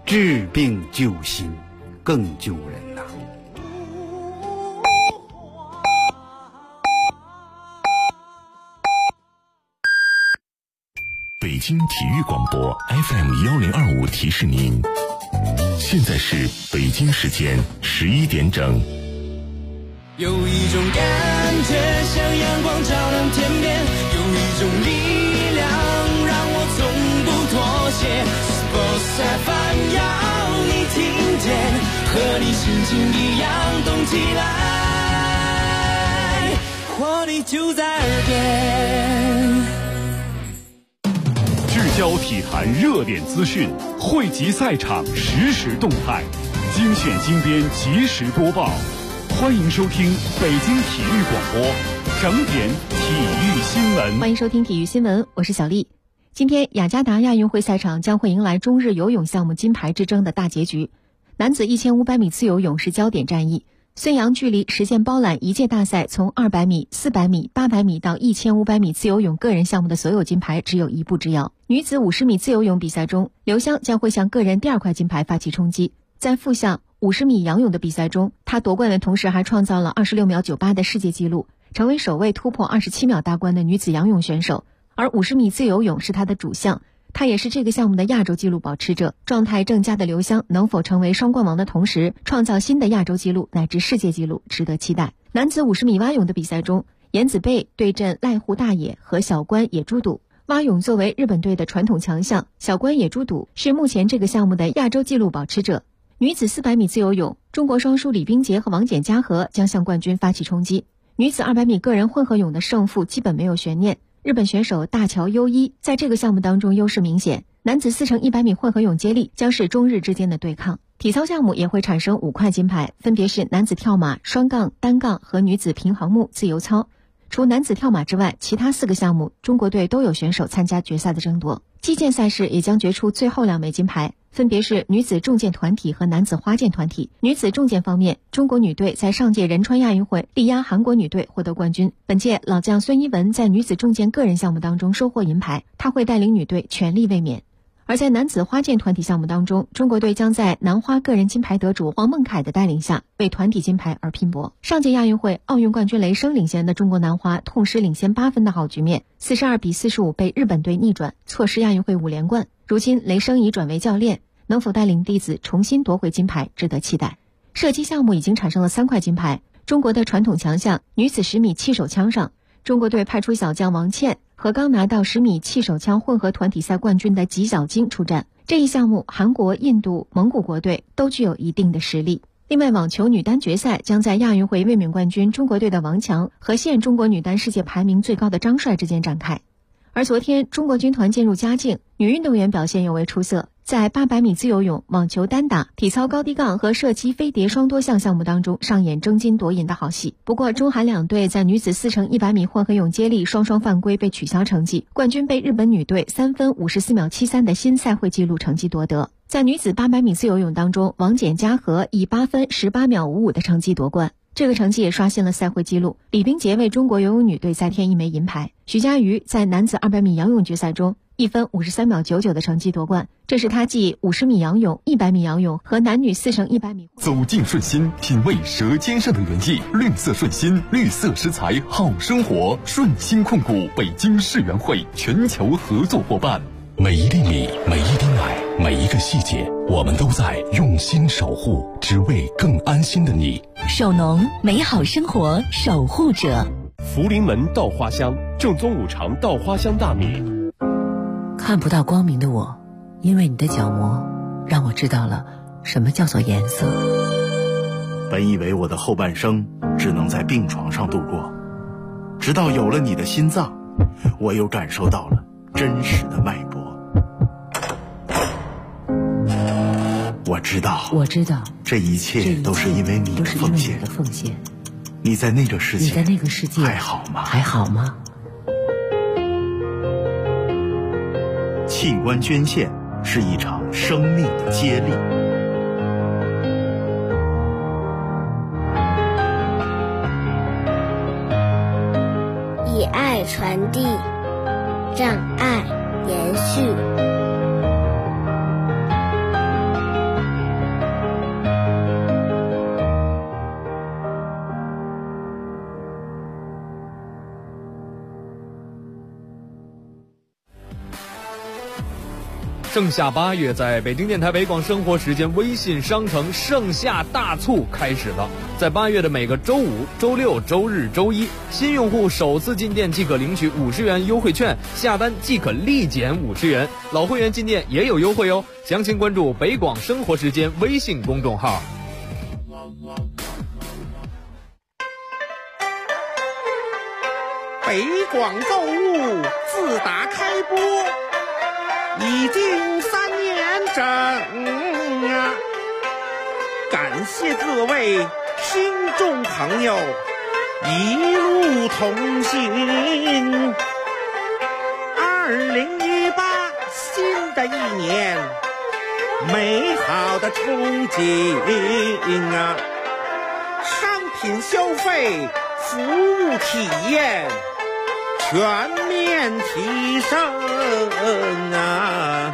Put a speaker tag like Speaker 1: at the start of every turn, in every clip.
Speaker 1: 治病救心，更救人呐。
Speaker 2: 北京体育广播 FM1025 提示您，现在是北京时间11点整。
Speaker 3: 有一种感觉像阳光照亮天边，有一种力量让我从不妥协。Sports FM 要你听见，和你心情一样动起来，活力就在耳边。
Speaker 4: 聚焦体坛热点资讯，汇集赛场实时动态，精选精编及时播报。欢迎收听北京体育广播整点体育新闻。
Speaker 5: 欢迎收听体育新闻，我是小丽。今天雅加达亚运会赛场将会迎来中日游泳项目金牌之争的大结局。男子1500米自由泳是焦点战役，孙杨距离实现包揽一届大赛从200米、400米、800米到1500米自由泳个人项目的所有金牌只有一步之遥。女子50米自由泳比赛中，刘湘将会向个人第2块金牌发起冲击。在副项50米仰泳的比赛中，她夺冠的同时还创造了26秒98的世界纪录，成为首位突破27秒大关的女子仰泳选手。而50米自由泳是她的主项，她也是这个项目的亚洲纪录保持者。状态正佳的刘湘能否成为双冠王的同时创造新的亚洲纪录乃至世界纪录，值得期待。男子50米蛙泳的比赛中，颜子贝对阵濑户大野和小关野猪肚。蛙泳作为日本队的传统强项，小关野猪肚是目前这个项目的亚洲纪录保持者。女子400米自由泳，中国双姝李冰洁和王简嘉禾将向冠军发起冲击。女子200米个人混合泳的胜负基本没有悬念，日本选手大桥优一在这个项目当中优势明显。男子4×100米混合泳接力将是中日之间的对抗。体操项目也会产生5块金牌，分别是男子跳马、双杠、单杠和女子平衡木自由操。除男子跳马之外，其他4个项目中国队都有选手参加决赛的争夺。击剑赛事也将决出最后2枚金牌，分别是女子重剑团体和男子花剑团体。女子重剑方面，中国女队在上届仁川亚运会力压韩国女队获得冠军。本届老将孙一文在女子重剑个人项目当中收获银牌，她会带领女队全力卫冕。而在男子花剑团体项目当中，中国队将在男花个人金牌得主黄梦凯的带领下为团体金牌而拼搏。上届亚运会奥运冠军雷声领衔的中国男花痛失领先8分的好局面，42比45被日本队逆转，错失亚运会5连冠。如今雷声已转为教练，能否带领弟子重新夺回金牌值得期待。射击项目已经产生了3块金牌，中国的传统强项女子10米气手枪上，中国队派出小将王倩和刚拿到10米气手枪混合团体赛冠军的吉晓晶出战。这一项目韩国、印度、蒙古国队都具有一定的实力。另外，网球女单决赛将在亚运会卫冕冠军中国队的王强和现中国女单世界排名最高的张帅之间展开。而昨天中国军团渐入佳境，女运动员表现尤为出色，在800米自由泳、网球单打、体操高低杠和射击飞碟双多项项目当中上演争金夺银的好戏。不过中韩两队在女子4×100米混合泳接力双双犯规被取消成绩，冠军被日本女队3分54秒73的新赛会纪录成绩夺得。在女子800米自由泳当中，王简嘉禾以8分18秒55的成绩夺冠，这个成绩也刷新了赛会纪录。李冰洁为中国游泳女队再添1枚银牌。徐嘉余在男子200米仰泳决赛中1分53秒99的成绩夺冠，这是他继50米仰泳、100米仰泳和男女4×100米。
Speaker 2: 走进顺心，品味舌尖上的原意，绿色顺心，绿色食材好生活。顺心控股北京世园会全球合作伙伴。每一粒米，每一滴奶，每一个细节，我们都在用心守护，只为更安心的你。
Speaker 6: 首农，美好生活守护者。
Speaker 7: 福临门稻花香，正宗五常稻花香大米。
Speaker 6: 看不到光明的我，因为你的角膜让我知道了什么叫做颜色。
Speaker 8: 本以为我的后半生只能在病床上度过，直到有了你的心脏，我又感受到了真实的脉搏。我知道，这一切都是因为你的奉献。你在那个世界还好吗？器官捐献是一场生命的接力。
Speaker 9: 以爱传递，让爱延续。
Speaker 10: 盛夏8月，在北京电台北广生活时间微信商城盛夏大促开始了。在8月的每个周五、周六、周日、周一，新用户首次进店即可领取50元优惠券，下单即可立减50元。老会员进店也有优惠哦。详情关注北广生活时间微信公众号。
Speaker 11: 北广购物自打开播已经3年整啊！感谢各位听众朋友一路同行。2018新的一年，美好的憧憬啊！商品消费、服务体验全面提升啊！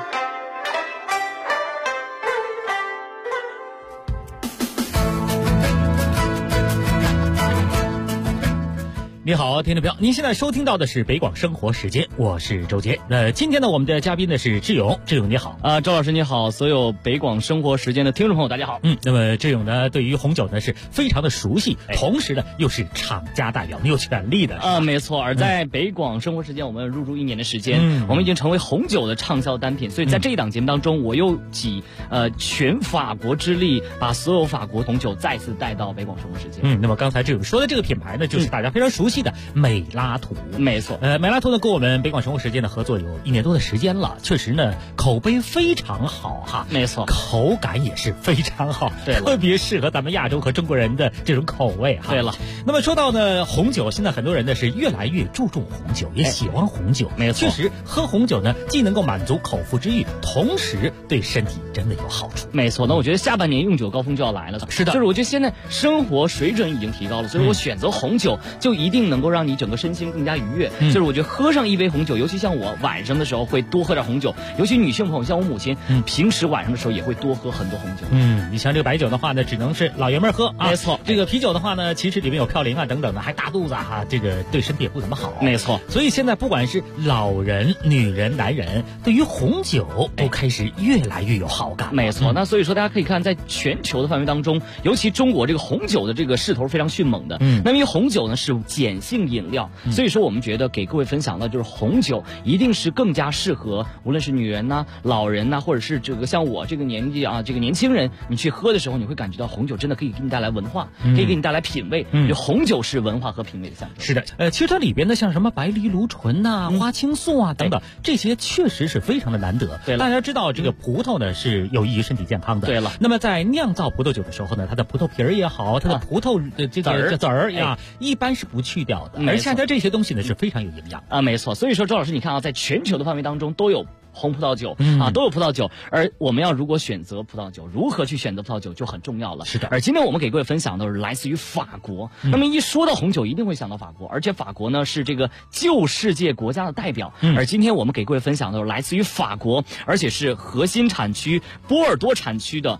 Speaker 12: 你好，听众朋友，您现在收听到的是北广生活时间，我是周杰。今天呢，我们的嘉宾呢是志勇，志勇你好
Speaker 13: 周老师你好，所有北广生活时间的听众朋友大家好。
Speaker 12: 那么志勇呢，对于红酒呢是非常的熟悉，同时呢又是厂家代表，你有权利的
Speaker 13: 没错。而在北广生活时间，我们入驻1年的时间，我们已经成为红酒的畅销单品，所以在这一档节目当中，我又集全法国之力，把所有法国红酒再次带到北广生活时间。
Speaker 12: 那么刚才志勇说的这个品牌呢，就是大家非常熟悉的美拉图。
Speaker 13: 没错，
Speaker 12: 美拉图呢跟我们北广生活时间的合作有1年多的时间了，确实呢口碑非常好哈。
Speaker 13: 没错，
Speaker 12: 口感也是非常好，
Speaker 13: 对了，
Speaker 12: 特别适合咱们亚洲和中国人的这种口味哈。
Speaker 13: 对了，
Speaker 12: 那么说到呢红酒，现在很多人呢是越来越注重红酒，也喜欢红酒。
Speaker 13: 没错，
Speaker 12: 确实喝红酒呢既能够满足口腹之欲，同时对身体真的有好处。
Speaker 13: 没错，那我觉得下半年用酒高峰就要来了。
Speaker 12: 是的，
Speaker 13: 就是我觉得现在生活水准已经提高了，所以我选择红酒就一定能够让你整个身心更加愉悦。就是我觉得喝上一杯红酒，尤其像我晚上的时候会多喝点红酒，尤其女性朋友像我母亲，平时晚上的时候也会多喝很多红酒。
Speaker 12: 你像这个白酒的话呢，只能是老爷们喝啊。
Speaker 13: 没错，
Speaker 12: 这个啤酒的话呢，其实里面有嘌呤啊等等的，还大肚子啊，这个对身体也不怎么好。
Speaker 13: 没错，
Speaker 12: 所以现在不管是老人、女人、男人，对于红酒都开始越来越有好感。
Speaker 13: 没错，那所以说大家可以看，在全球的范围当中，尤其中国这个红酒的这个势头非常迅猛的。那因为红酒呢是碱性饮料，所以说我们觉得给各位分享的就是红酒一定是更加适合无论是女人呐、老人呐，或者是这个像我这个年纪啊，这个年轻人，你去喝的时候，你会感觉到红酒真的可以给你带来文化，可以给你带来品味。红酒是文化和品味的象征。
Speaker 12: 是的，其实它里边的像什么白藜芦醇呐、花青素啊等等，这些确实是非常的难得。
Speaker 13: 对了，
Speaker 12: 大家知道这个葡萄呢是有益于身体健康的。
Speaker 13: 对了，
Speaker 12: 那么在酿造葡萄酒的时候呢，它的葡萄皮儿也好，它的葡萄这个籽儿呀，一般是不去掉的，而且它这些东西呢是非常有营养
Speaker 13: 啊。没错，所以说周老师，你看啊，在全球的范围当中都有红葡萄酒都有葡萄酒，而我们要如果选择葡萄酒，如何去选择葡萄酒就很重要了。
Speaker 12: 是的，
Speaker 13: 而今天我们给各位分享的是来自于法国。那么一说到红酒，一定会想到法国，而且法国呢是这个旧世界国家的代表。而今天我们给各位分享的是来自于法国，而且是核心产区波尔多产区的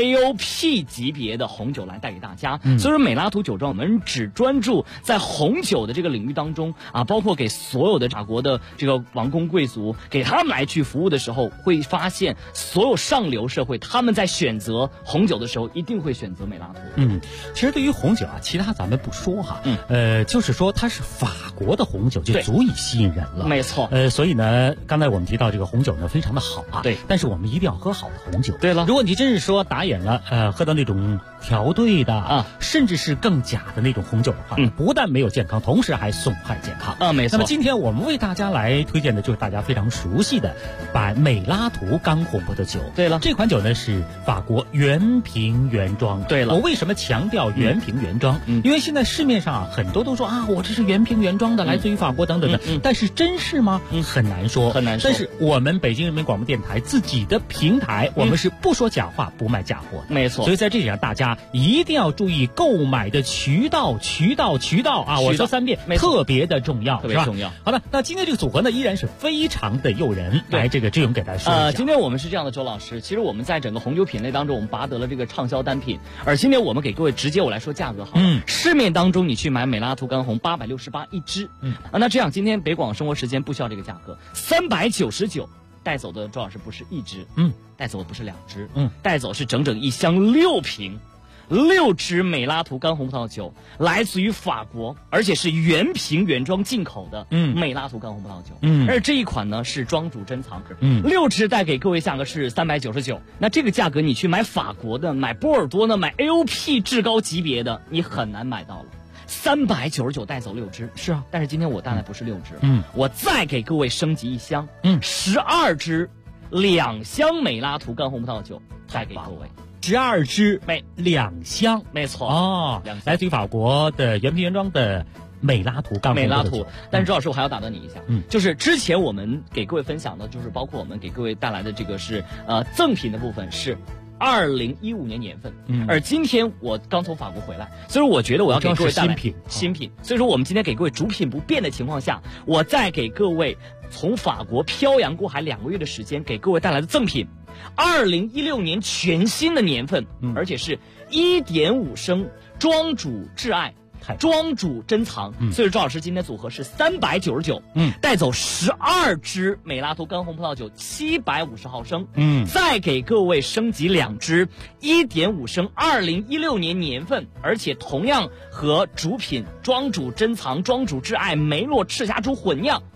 Speaker 13: AOP 级别的红酒来带给大家。所以说美拉图酒庄我们只专注在红酒的这个领域当中啊，包括给所有的法国的这个王公贵族给他们来去服务的时候，会发现所有上流社会他们在选择红酒的时候一定会选择美拉图。
Speaker 12: 其实对于红酒啊，其他咱们不说哈，就是说它是法国的红酒就足以吸引人了。
Speaker 13: 没错，
Speaker 12: 所以呢，刚才我们提到这个红酒呢非常的好啊，
Speaker 13: 对，
Speaker 12: 但是我们一定要喝好的红酒。
Speaker 13: 对了，
Speaker 12: 如果你真是说打眼了，喝到那种调兑的啊，甚至是更假的那种红酒的话，不但没有健康，同时还损害健康
Speaker 13: 啊。没错。
Speaker 12: 那么今天我们为大家来推荐的就是大家非常熟悉的美拉图干红葡萄酒。
Speaker 13: 对了，
Speaker 12: 这款酒呢是法国原瓶原装。
Speaker 13: 对了，
Speaker 12: 我为什么强调原瓶原装？因为现在市面上很多都说啊，我这是原瓶原装的，来自于法国等等的，但是真是吗？很难说，
Speaker 13: 很难说。
Speaker 12: 但是我们北京人民广播电台自己的平台，我们是不说假话，不卖假货的。
Speaker 13: 没错。
Speaker 12: 所以在这里让大家一定要注意购买的渠道啊！我说3遍，特别的重要，
Speaker 13: 特别重要。
Speaker 12: 好了，那今天这个组合呢，依然是非常的诱人。来，这个志勇给大家说一下。
Speaker 13: 今天我们是这样的，周老师，其实我们在整个红酒品类当中，我们拔得了这个畅销单品。而今天我们给各位直接我来说价格好了。市面当中你去买美拉图干红868一支。那这样今天北广生活时间不需要这个价格，399 带走的周老师不是1支，带走的不是2支，带走是整整一箱6瓶。6支美拉图干红葡萄酒，来自于法国，而且是原瓶原装进口的美拉图干红葡萄酒。而这一款呢是庄主珍藏，6支带给各位价格是399。那这个价格你去买法国的、买波尔多的、买 AOP 至高级别的，你很难买到了。399带走6支，是啊，但是今天我带来不是6支，我再给各位升级一箱，12支2箱美拉图干红葡萄酒带给各位。
Speaker 12: 12支2箱，
Speaker 13: 没错
Speaker 12: 哦，来自于法国的原瓶原装的美拉图干红葡萄酒。
Speaker 13: 但是周老师，我还要打断你一下，就是之前我们给各位分享的，就是包括我们给各位带来的这个是赠品的部分是2015年年份，而今天我刚从法国回来，所以我觉得我要给各位带来新品，所以说我们今天给各位主品不变的情况下，我再给各位从法国漂洋过海2个月的时间给各位带来的赠品。2016年全新的年份，而且是1.5升庄主挚爱庄主珍藏，所以周老师今天组合是399，带走12支美拉图干红葡萄酒750毫升，再给各位升级2支1.5升2016年年份，而且同样和主品庄主珍藏庄主挚爱梅洛赤霞珠混酿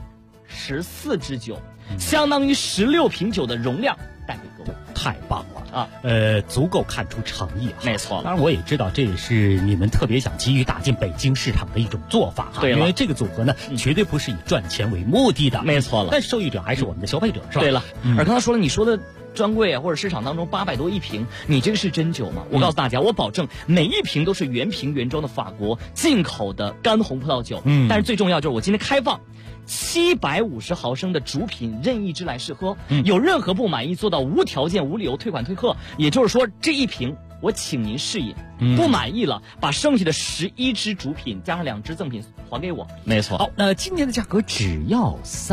Speaker 13: 14支酒，相当于16瓶酒的容量带给各位。
Speaker 12: 太棒了啊！足够看出诚意啊。
Speaker 13: 没错，
Speaker 12: 当然我也知道这也是你们特别想急于打进北京市场的一种做法哈。
Speaker 13: 对，
Speaker 12: 因为这个组合呢，绝对不是以赚钱为目的的。
Speaker 13: 没错了，
Speaker 12: 但受益者还是我们的消费者，是吧？
Speaker 13: 对了，而刚才说了，你说的专柜啊，或者市场当中800多一瓶，你这个是真酒吗？我告诉大家，我保证每一瓶都是原瓶原装的法国进口的干红葡萄酒。但是最重要就是我今天开放750毫升的主品任意支来试喝，有任何不满意做到无条件无理由退款退货，也就是说这一瓶我请您试饮，不满意了把剩下的11支主品加上2支赠品还给我。
Speaker 12: 没错。好，那今天的价格只要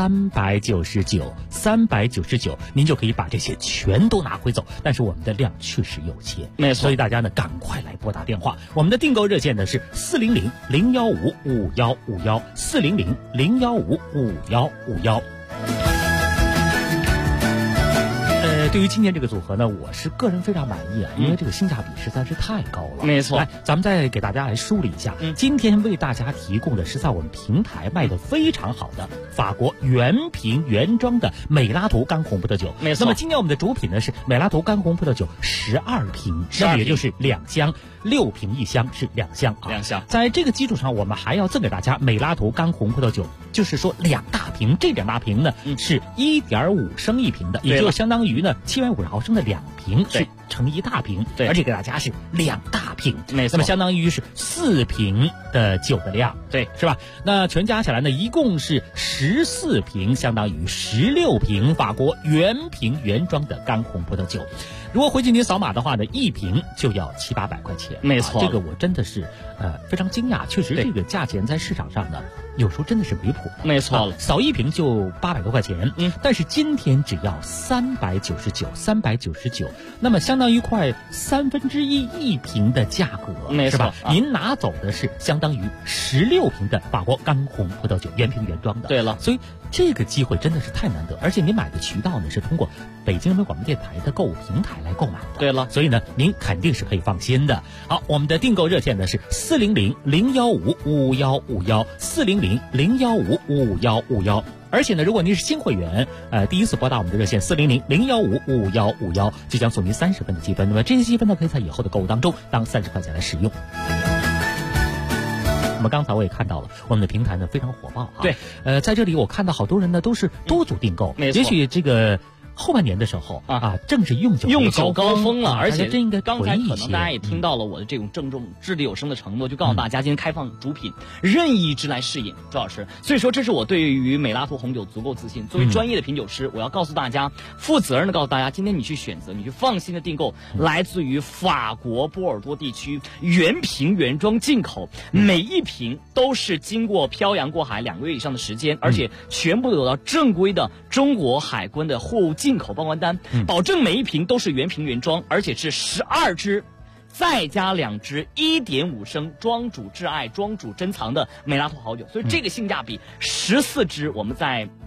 Speaker 12: 399，您就可以把这些全都拿回走。但是我们的量确实有限，
Speaker 13: 没错，
Speaker 12: 所以大家呢赶快来拨打电话。我们的订购热线呢是400-015-5151，400-015-5151。对于今天这个组合呢，我是个人非常满意啊，因为这个性价比实在是太高了。
Speaker 13: 没错，
Speaker 12: 来，咱们再给大家来梳理一下，今天为大家提供的是在我们平台卖的非常好的法国原瓶原装的美拉图干红葡萄酒。
Speaker 13: 没错。
Speaker 12: 那么今天我们的主品呢是美拉图干红葡萄酒12瓶，那么也就是2箱，6瓶1箱是2箱啊。
Speaker 13: 2箱。
Speaker 12: 在这个基础上，我们还要赠给大家美拉图干红葡萄酒，就是说2大瓶，这2大瓶呢是1.5升一瓶的，也就相当于呢750毫升的2瓶是成1大瓶，而且给大家是2大瓶，
Speaker 13: 没错，
Speaker 12: 那么相当于是4瓶的酒的量，
Speaker 13: 对，
Speaker 12: 是吧？那全加起来呢，一共是14瓶，相当于16瓶法国原瓶原装的干红葡萄酒。如果回去您扫码的话呢，一瓶就要700-800块钱，
Speaker 13: 没错，
Speaker 12: 这个我真的是非常惊讶，确实这个价钱在市场上呢有时候真的是离谱的，
Speaker 13: 没错了，
Speaker 12: 扫一瓶就800多块钱，但是今天只要399，那么相当于快1/3一瓶的价格，
Speaker 13: 没错，
Speaker 12: 是吧？您拿走的是相当于16瓶的法国干红葡萄酒，原瓶原装的。
Speaker 13: 对了，
Speaker 12: 所以这个机会真的是太难得，而且您买的渠道呢是通过北京人民广播电台的购物平台来购买的。
Speaker 13: 对了，
Speaker 12: 所以呢您肯定是可以放心的。好，我们的订购热线呢是400-015-5151，400-015-5151。而且呢，如果您是新会员，第一次拨打我们的热线400-015-5151，就将送您30分的积分。那么这些积分呢，可以在以后的购物当中当30块钱来使用。那么刚才我也看到了，我们的平台呢非常火爆啊。
Speaker 13: 对，
Speaker 12: 在这里我看到好多人呢都是多组订购，
Speaker 13: 没错，
Speaker 12: 也许这个后半年的时候正是用酒
Speaker 13: 高峰了，而且
Speaker 12: 这应该
Speaker 13: 刚才可能大家也听到了我的这种郑重掷地有声的承诺，就告诉大家今天开放主品任意支来试饮，周老师。所以说这是我对于美拉图红酒足够自信。作为专业的品酒师，我要告诉大家，负责任的告诉大家，今天你去选择，你去放心的订购来自于法国波尔多地区原瓶原装进口，每一瓶都是经过漂洋过海2个月以上的时间，而且全部都有到正规的中国海关的货物进口报关单，保证每一瓶都是原瓶原装，而且是12支再加2支1.5升庄主挚爱庄主珍藏的美拉图好酒，所以这个性价比14支我们在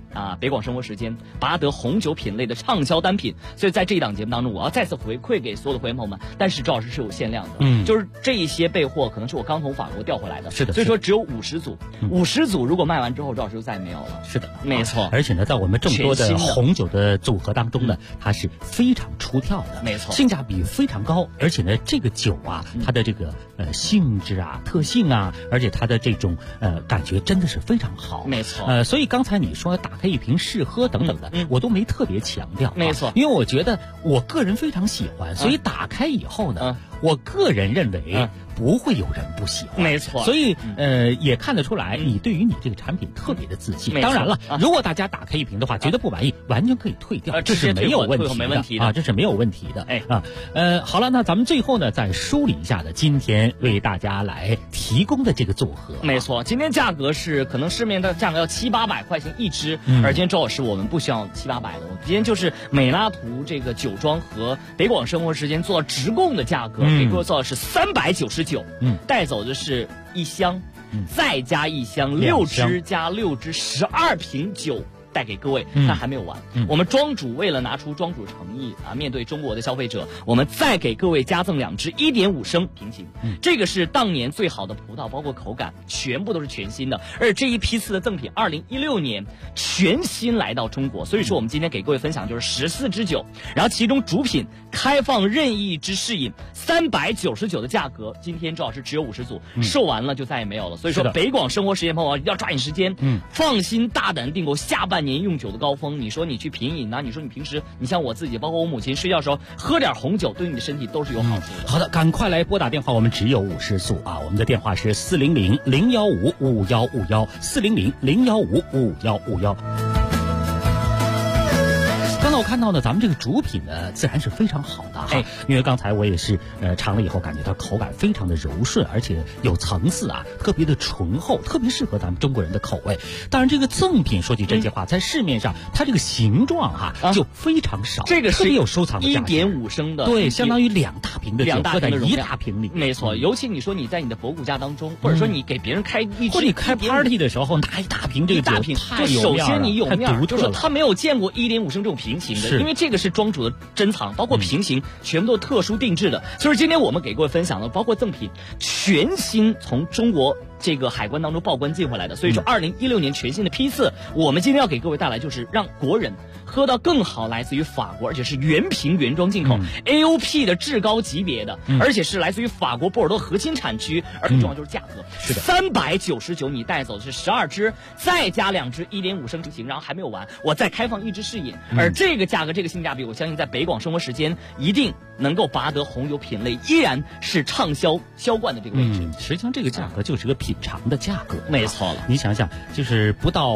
Speaker 13: 啊，北广生活时间拔得红酒品类的畅销单品。所以在这一档节目当中，我要再次回馈给所有的会员朋友们，但是周老师是有限量的，就是这一些备货可能是我刚从法国调回来的，
Speaker 12: 是的，
Speaker 13: 所以说只有50组，50组如果卖完之后，周老师就再也没有了。
Speaker 12: 是的，
Speaker 13: 没错。
Speaker 12: 而且呢，在我们众多的红酒的组合当中呢，它是非常出挑的，
Speaker 13: 没错，
Speaker 12: 性价比非常高，而且呢，这个酒啊，它的这个性质啊、特性啊，而且它的这种感觉真的是非常好，
Speaker 13: 没错。
Speaker 12: 所以刚才你说打开一瓶试喝等等的，我都没特别强调，
Speaker 13: 没错，
Speaker 12: 因为我觉得我个人非常喜欢，所以打开以后呢，我个人认为不会有人不喜欢，
Speaker 13: 没错。
Speaker 12: 所以也看得出来，你对于你这个产品特别的自信。当然了，如果大家打开一瓶的话，觉得不满意，完全可以退掉，这是没有问题的啊，这是没有问题的。好了，那咱们最后呢，再梳理一下的今天为大家来提供的这个组合，
Speaker 13: 没错，今天价格是可能市面的价格要700-800块钱一支，而今天周老师我们不需要700-800的，我今天就是美拉图这个酒庄和北广生活时间做到直供的价格，给各位做的是399，带走的是1箱，再加1箱，6支加6支，12瓶酒。带给各位，但还没有完。我们庄主为了拿出庄主诚意啊，面对中国的消费者，我们再给各位加赠2支1.5升瓶型。这个是当年最好的葡萄，包括口感全部都是全新的。而这一批次的赠品，2016年全新来到中国，所以说我们今天给各位分享就是14支酒，然后其中主品开放任意之试饮，399的价格，今天周老师只有50组，售完了就再也没有了。所以说北广生活时间朋友要抓紧时间，放心大胆订购下半年用酒的高峰。你说你去品饮啊，你说你平时你像我自己，包括我母亲睡觉的时候喝点红酒，对你的身体都是有好处的。
Speaker 12: 好的，赶快来拨打电话，我们只有50组啊，我们的电话是400-015-5151，400-015-5151。刚才我看到呢，咱们这个主品呢，自然是非常好的哈，因为刚才我也是尝了以后，感觉到口感非常的柔顺，而且有层次啊，特别的醇厚，特别适合咱们中国人的口味。当然，这个赠品说句真心话，在市面上它这个形状哈就非常少，
Speaker 13: 这个是
Speaker 12: 特别有收藏的价值
Speaker 13: ，1.5升的，
Speaker 12: 对，相当于2大瓶的酒搁在1大瓶里，
Speaker 13: 没错。尤其你说你在你的博古家当中，或者说你给别人开一支，
Speaker 12: 或者你开 party 的时候拿1大瓶这个酒，太有面了，
Speaker 13: 首先你有面，
Speaker 12: 就
Speaker 13: 是他没有见过1.5升这种瓶型的，因为这个是庄主的珍藏，包括瓶型全部都特殊定制的。所以今天我们给各位分享的，包括赠品全新从中国这个海关当中报关进回来的。所以说2016年全新的批次，我们今天要给各位带来就是让国人喝到更好，来自于法国，而且是原瓶原装进口，AOP 的至高级别的，而且是来自于法国波尔多核心产区，而最重要就是价格，
Speaker 12: 是的
Speaker 13: ，399你带走的是12支，再加2支1.5升瓶型，然后还没有完，我再开放1支试饮，而这个价格这个性价比，我相信在北广生活时间一定能够拔得红酒品类依然是畅销销冠的这个位置。
Speaker 12: 实际上这个价格就是个品尝的价格，
Speaker 13: 没错了。
Speaker 12: 你想想，就是不到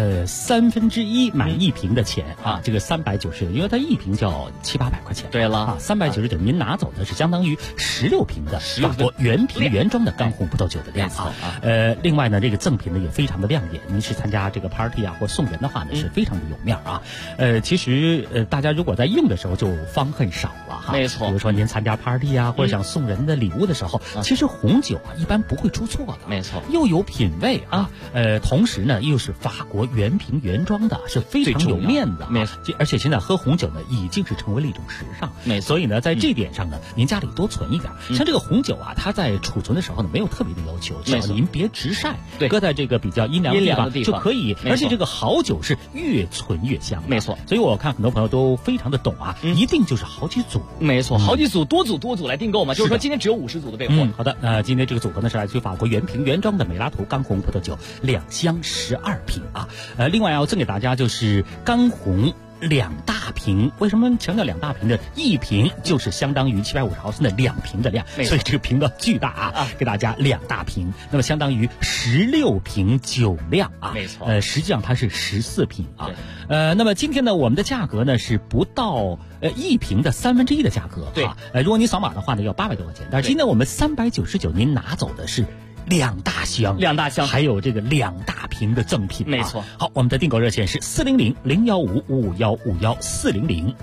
Speaker 12: 1/3买1瓶的钱啊，这个390，因为它1瓶就要700-800块钱。
Speaker 13: 对了啊
Speaker 12: ，399您拿走的是相当于16瓶的法国原瓶原装的干红葡萄酒的量啊。另外呢，这个赠品呢也非常的亮眼，您是参加这个 party 啊或送人的话呢是非常的有面啊。其实大家如果在用的时候就方恨少了哈，
Speaker 13: 没错。
Speaker 12: 比如说您参加 party 啊或者想送人的礼物的时候，其实红酒啊一般不会出错的，
Speaker 13: 没错，
Speaker 12: 又有品味啊，同时呢又是法国原瓶原装的，是非常有面子，
Speaker 13: 没错。
Speaker 12: 而且现在喝红酒呢已经是成为了一种时尚，
Speaker 13: 没错。
Speaker 12: 所以呢在这点上呢，您家里多存一点。像这个红酒啊，它在储存的时候呢没有特别的要求，只要您别直晒，搁在这个比较阴凉的地方就可以。而且这个好酒是越存越香，
Speaker 13: 没错。
Speaker 12: 所以我看很多朋友都非常的懂啊，一定就是好几组，
Speaker 13: 没错，好几组，多组来订购嘛。就是说今天只有50组的备货。
Speaker 12: 好的，今天这个组合呢是来自于法国原瓶原装的美拉图干红葡萄酒2箱12瓶啊。另外要赠给大家就是干红2大瓶，为什么强调2大瓶的？1瓶就是相当于750毫升的2瓶的量，所以这个瓶子巨大啊，给大家2大瓶，那么相当于16瓶酒量啊，
Speaker 13: 没错。
Speaker 12: 实际上它是14瓶啊。那么今天呢，我们的价格呢是不到1瓶的1/3的价格，
Speaker 13: 对。
Speaker 12: 如果你扫码的话呢，要800多块钱，但是今天我们399，您拿走的是2大箱，还有这个2大瓶的赠品，
Speaker 13: 没错。
Speaker 12: 好，我们的订购热线是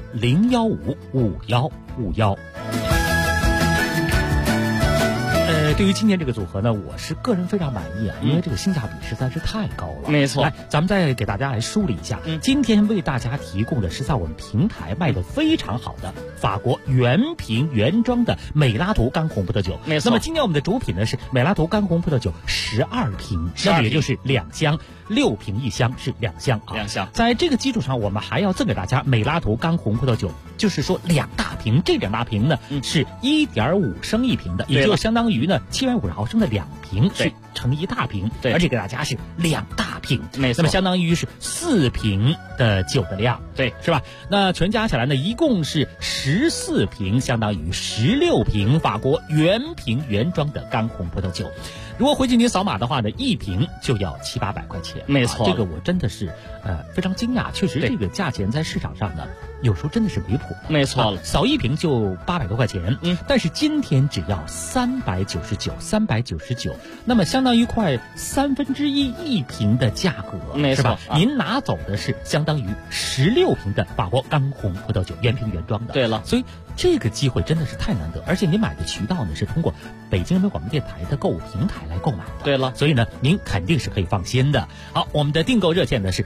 Speaker 12: 400-015-5151，400-015-5151。 对于今年这个组合呢，我是个人非常满意啊，因为这个性价比实在是太高了。
Speaker 13: 没错，
Speaker 12: 来，咱们再给大家来梳理一下，今天为大家提供的是在我们平台卖的非常好的法国原瓶原装的美拉图干红葡萄酒。
Speaker 13: 没错。
Speaker 12: 那么今天我们的主品呢是美拉图干红葡萄酒12瓶，那么也就是2箱，6瓶1箱是2箱啊。
Speaker 13: 2箱。在
Speaker 12: 这个基础上，我们还要赠给大家美拉图干红葡萄酒，就是说2大瓶，这2大瓶呢是1.5升1瓶的，也就相当于呢750毫升的2瓶是成一大瓶，
Speaker 13: 对，
Speaker 12: 而且给大家是2大瓶，
Speaker 13: 没错，
Speaker 12: 那么相当于是4瓶的酒的量，
Speaker 13: 对，
Speaker 12: 是吧？那全加起来呢，一共是14瓶，相当于16瓶法国原瓶原装的干红葡萄酒。如果回去您扫码的话呢，1瓶就要700-800块钱，
Speaker 13: 没错，
Speaker 12: 这个我真的是非常惊讶，确实这个价钱在市场上呢，有时候真的是离谱的，
Speaker 13: 没错了，
Speaker 12: 扫1瓶就800多块钱，但是今天只要399，那么相当于快1/3瓶的价格，
Speaker 13: 没错，
Speaker 12: 是吧？您拿走的是相当于16瓶的法国干红葡萄酒，原瓶原装的。
Speaker 13: 对了，
Speaker 12: 所以这个机会真的是太难得，而且您买的渠道呢是通过北京人民广播电台的购物平台来购买的。
Speaker 13: 对了，
Speaker 12: 所以呢您肯定是可以放心的。好，我们的订购热线呢是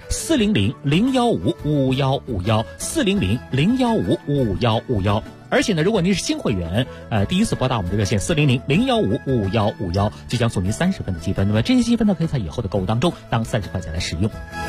Speaker 12: 400-015-5151，400-015-5151。而且呢，如果您是新会员，第一次拨打我们的热线400-015-5151，就将送您30分的积分。那么这些积分呢，可以在以后的购物当中当30块钱来使用。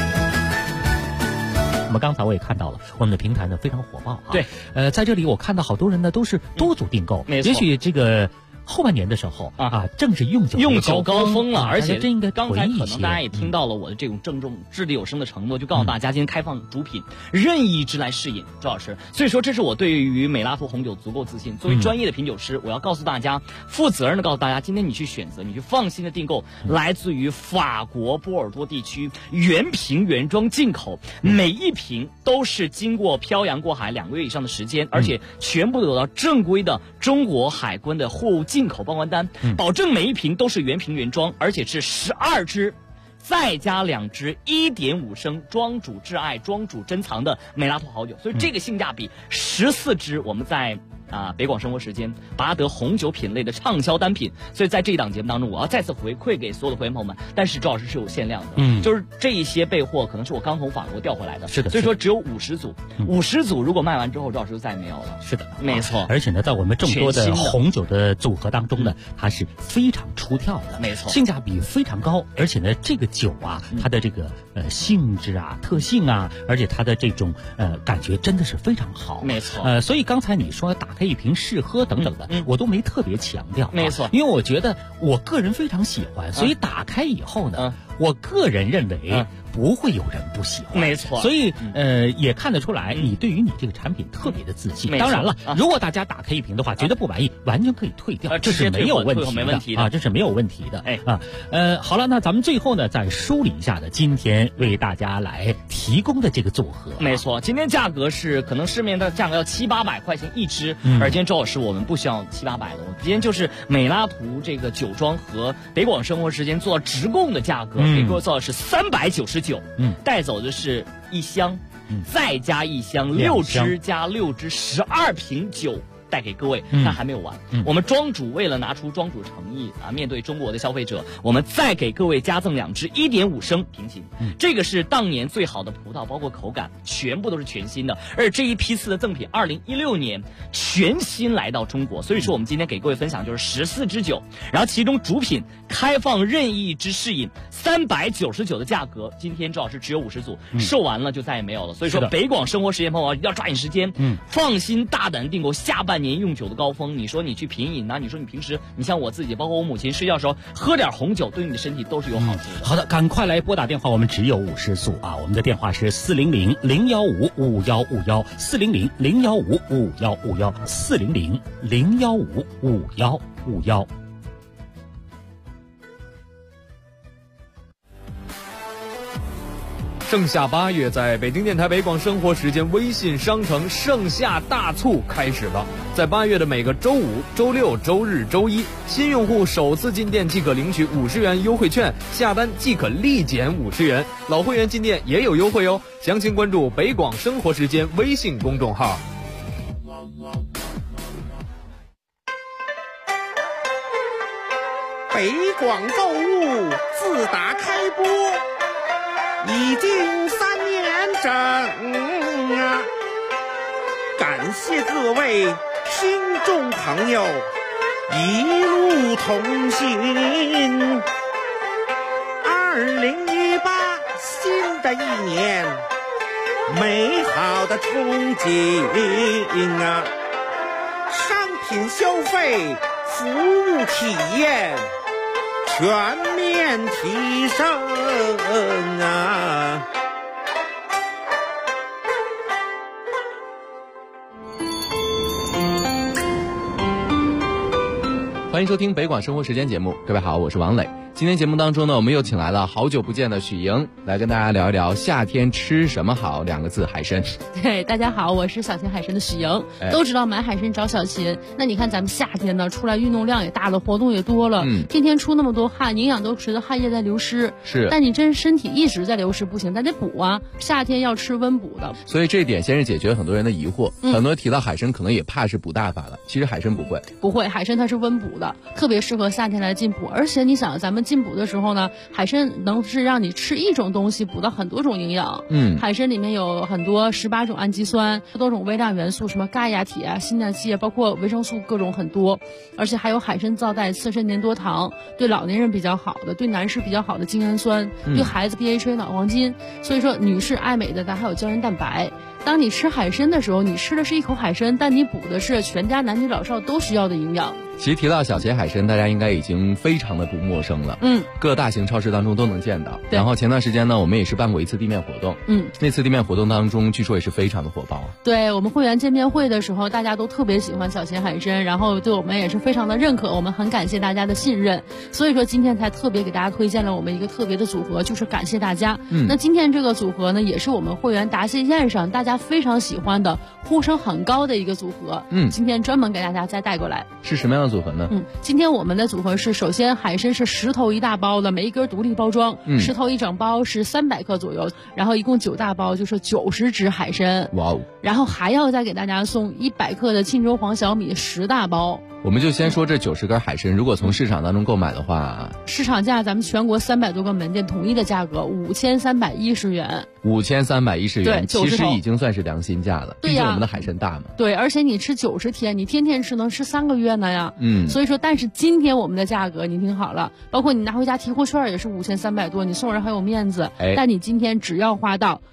Speaker 12: 那么刚才我也看到了，我们的平台呢非常火爆啊。
Speaker 13: 对，
Speaker 12: 在这里我看到好多人呢都是多组订购，
Speaker 13: 没错，
Speaker 12: 也许这个后半年的时候正是用酒
Speaker 13: 高峰了，而且
Speaker 12: 真应该
Speaker 13: 刚才可能大家也听到了我的这种郑重掷地有声的承诺，就告诉大家今天开放主品任意一支来试饮，周老师。所以说这是我对于美拉图红酒足够自信。作为专业的品酒师，我要告诉大家，负责任的告诉大家，今天你去选择，你去放心的订购，来自于法国波尔多地区原瓶原装进口，每一瓶都是经过漂洋过海2个月以上的时间，而且全部都有到正规的中国海关的货物进口报关单，保证每一瓶都是原瓶原装，而且是12支，再加2支1.5升庄主挚爱庄主珍藏的美拉图好酒，所以这个性价比14支，我们在北广生活时间拔得红酒品类的畅销单品。所以在这一档节目当中，我要再次回馈给所有的会员朋友们，但是周老师是有限量的，就是这一些备货可能是我刚从法国调回来的，
Speaker 12: 是的，
Speaker 13: 所以说只有50组，50组如果卖完之后，周老师就再也没有了。
Speaker 12: 是的，
Speaker 13: 没错。
Speaker 12: 而且呢，在我们众多的红酒的组合当中呢，它是非常出挑的，
Speaker 13: 没错，
Speaker 12: 性价比非常高，而且呢，这个酒啊，它的这个性质啊、特性啊，而且它的这种感觉真的是非常好，
Speaker 13: 没错。
Speaker 12: 所以刚才你说打开一瓶试喝等等的，我都没特别强调，
Speaker 13: 没错，
Speaker 12: 因为我觉得我个人非常喜欢，所以打开以后呢，我个人认为不会有人不喜欢，
Speaker 13: 没错。
Speaker 12: 所以也看得出来，你对于你这个产品特别的自信。当然了，如果大家打开一瓶的话，觉得不满意，完全可以退掉，这是没有问题的啊，这是没有问题的。好了，那咱们最后呢，再梳理一下呢，今天为大家来提供的这个组合，
Speaker 13: 没错，今天价格是可能市面的价格要700-800块钱一支，而今天周老师我们不需要700-800的，我们今天就是美拉图这个酒庄和北广生活时间做直供的价格，给各位做的是399，带走的是1箱，再加1箱，6支加6支，12瓶酒。带给各位，但还没有完。我们庄主为了拿出庄主诚意面对中国的消费者，我们再给各位加赠2支1.5升瓶型。这个是当年最好的葡萄，包括口感，全部都是全新的。而这一批次的赠品，2016年全新来到中国，所以说我们今天给各位分享就是14支酒，然后其中主品开放任意之试饮，399的价格，今天周老师只有50组，售完了就再也没有了。所以说北广生活时间朋友要抓紧时间，放心大胆订购下半年用酒的高峰。你说你去品饮你说你平时你像我自己，包括我母亲睡觉的时候喝点红酒，对你的身体都是有好处的。
Speaker 12: 好的，赶快来拨打电话，我们只有50组啊！我们的电话是400-015-5151，400-015-5151，400-015-5151。
Speaker 10: 盛夏8月，在北京电台北广生活时间微信商城盛夏大促开始了。在8月的每个周五、周六、周日、周一，新用户首次进店即可领取50元优惠券，下单即可立减50元。老会员进店也有优惠哦。详情关注北广生活时间微信公众号。
Speaker 11: 北广购物自打开播已经3年整啊！感谢各位听众朋友一路同行。2018新的一年，美好的憧憬啊！商品消费、服务体验全面提升啊！
Speaker 14: 欢迎收听北广生活时间节目，各位好，我是王磊。今天节目当中呢，我们又请来了好久不见的许莹，来跟大家聊一聊夏天吃什么好2个字，海参。
Speaker 15: 对，大家好，我是小秦海参的许莹。都知道买海参找小秦，那你看咱们夏天呢，出来运动量也大了，活动也多了，天天出那么多汗，营养都随着汗液在流失。
Speaker 14: 是，
Speaker 15: 但你真身体一直在流失不行，咱得补啊。夏天要吃温补的。
Speaker 14: 所以这一点先是解决很多人的疑惑，很多人提到海参可能也怕是补大法了，其实海参不会，
Speaker 15: 海参它是温补的，特别适合夏天来进补。而且你想，咱们进补的时候呢，海参能是让你吃一种东西补到很多种营养。海参里面有很多18种氨基酸，多种微量元素，什么钙呀、铁啊、锌啊、硒啊，包括维生素各种很多。而且还有海参皂带刺身粘多糖，对老年人比较好的，对男士比较好的精氨酸，对孩子 DHA 脑黄金。所以说女士爱美的，咱还有胶原蛋白。当你吃海参的时候，你吃的是一口海参，但你补的是全家男女老少都需要的营养。
Speaker 14: 其实提到小茄海参，大家应该已经非常的不陌生了。各大型超市当中都能见到。然后前段时间呢，我们也是办过一次地面活动。那次地面活动当中，据说也是非常的火爆啊。
Speaker 15: 对，我们会员见面会的时候，大家都特别喜欢小茄海参，然后对我们也是非常的认可，我们很感谢大家的信任。所以说今天才特别给大家推荐了我们一个特别的组合，就是感谢大家。那今天这个组合呢，也是我们会员答谢宴上大家非常喜欢的、呼声很高的一个组合。今天专门给大家再带过来。
Speaker 14: 是什么样的组合呢？
Speaker 15: 今天我们的组合是，首先海参是10头1大包的，每一根独立包装，10头1整包是300克左右，然后一共9大包就是90只海参。
Speaker 14: 哇哦！
Speaker 15: 然后还要再给大家送100克的沁州黄小米10大包。
Speaker 14: 我们就先说这90根海参，如果从市场当中购买的话，
Speaker 15: 市场价咱们全国300多个门店统一的价格5310元。
Speaker 14: 5310元，
Speaker 15: 对，
Speaker 14: 其实已经算是良心价了。
Speaker 15: 对呀，
Speaker 14: 毕竟我们的海参大嘛。
Speaker 15: 对，而且你吃90天，你天天吃能吃3个月呢呀。所以说，但是今天我们的价格你听好了，包括你拿回家提货券也是5300多，你送人还有面子。但你今天只要花到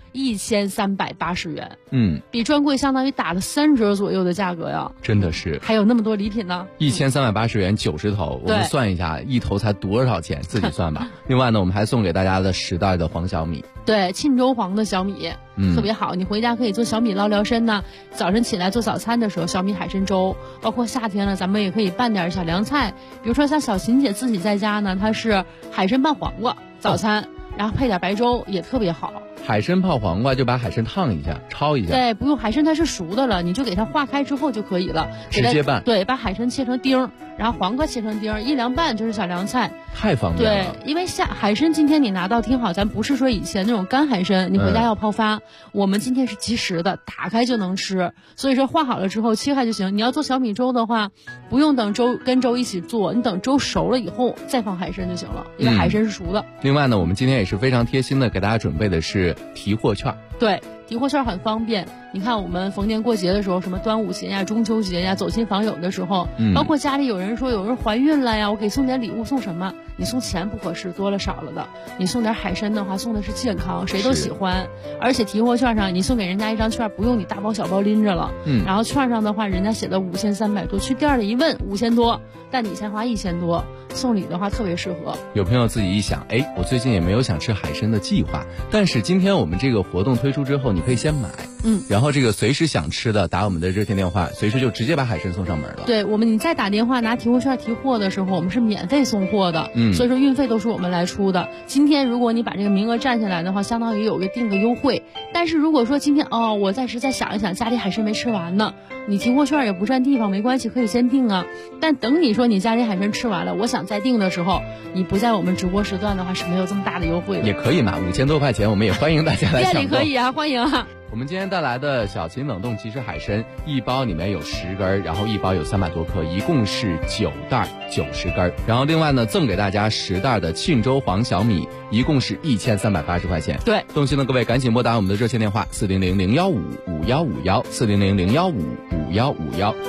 Speaker 15: 1380元，比专柜相当于打了3折左右的价格呀。
Speaker 14: 真的是，
Speaker 15: 还有那么多礼品呢。
Speaker 14: 1380元90头，我们算一下一头才多少钱，自己算吧。另外呢，我们还送给大家的10袋的黄小米，
Speaker 15: 对，沁州黄的小米，特别好。你回家可以做小米捞聊参呢，早晨起来做早餐的时候，小米海参粥，包括夏天了，咱们也可以拌点小凉菜，比如说像小秦姐自己在家呢，她是海参拌黄瓜早餐，然后配点白粥也特别好。
Speaker 14: 海参泡黄瓜就把海参烫一下，焯一下。
Speaker 15: 对，不用，海参它是熟的了，你就给它化开之后就可以了。
Speaker 14: 直接拌。
Speaker 15: 对，把海参切成丁儿，然后黄瓜切成丁儿，一凉拌就是小凉菜。
Speaker 14: 太方便了。
Speaker 15: 对，因为海参今天你拿到，听好，咱不是说以前那种干海参，你回家要泡发，我们今天是即食的，打开就能吃。所以说化好了之后切开就行。你要做小米粥的话，不用等粥跟粥一起做，你等粥熟了以后再放海参就行了，因为海参是熟的。
Speaker 14: 另外呢，我们今天也是非常贴心的给大家准备的是提货券。
Speaker 15: 对，提货券很方便。你看我们逢年过节的时候，什么端午节呀、中秋节呀，走亲访友的时候，包括家里有人说有人怀孕了呀，我给送点礼物，送什么？你送钱不合适，多了少了的。你送点海参的话，送的是健康，谁都喜欢。而且提货券上，你送给人家一张券，不用你大包小包拎着了。然后券上的话，人家写的5300多，去店里一问5000多，但你才花1000多，送礼的话特别适合。
Speaker 14: 有朋友自己一想，我最近也没有想吃海参的计划，但是今天我们这个活动推出之后，你可以先买，然后这个随时想吃的打我们的热线电话，随时就直接把海参送上门了。
Speaker 15: 对，你再打电话拿提货券提货的时候，我们是免费送货的，所以说运费都是我们来出的。今天如果你把这个名额占下来的话，相当于有个定个优惠。但是如果说今天我暂时再想一想，家里海参没吃完呢，你提货券也不占地方，没关系，可以先订啊。但等你说你家里海参吃完了，我想再订的时候，你不在我们直播时段的话是没有这么大的优惠的。
Speaker 14: 也可以嘛，5000多块钱，我们也欢迎大家来抢购。
Speaker 15: 店里可以啊，欢迎啊。
Speaker 14: 我们今天带来的小秦冷冻即食海参，一包里面有10根，然后一包有300多克，一共是9袋90根。然后另外呢，赠给大家10袋的庆州黄小米，一共是1380块钱。
Speaker 15: 对，
Speaker 14: 动心的各位赶紧拨打我们的热线电话400-015-5151，400-015-5151。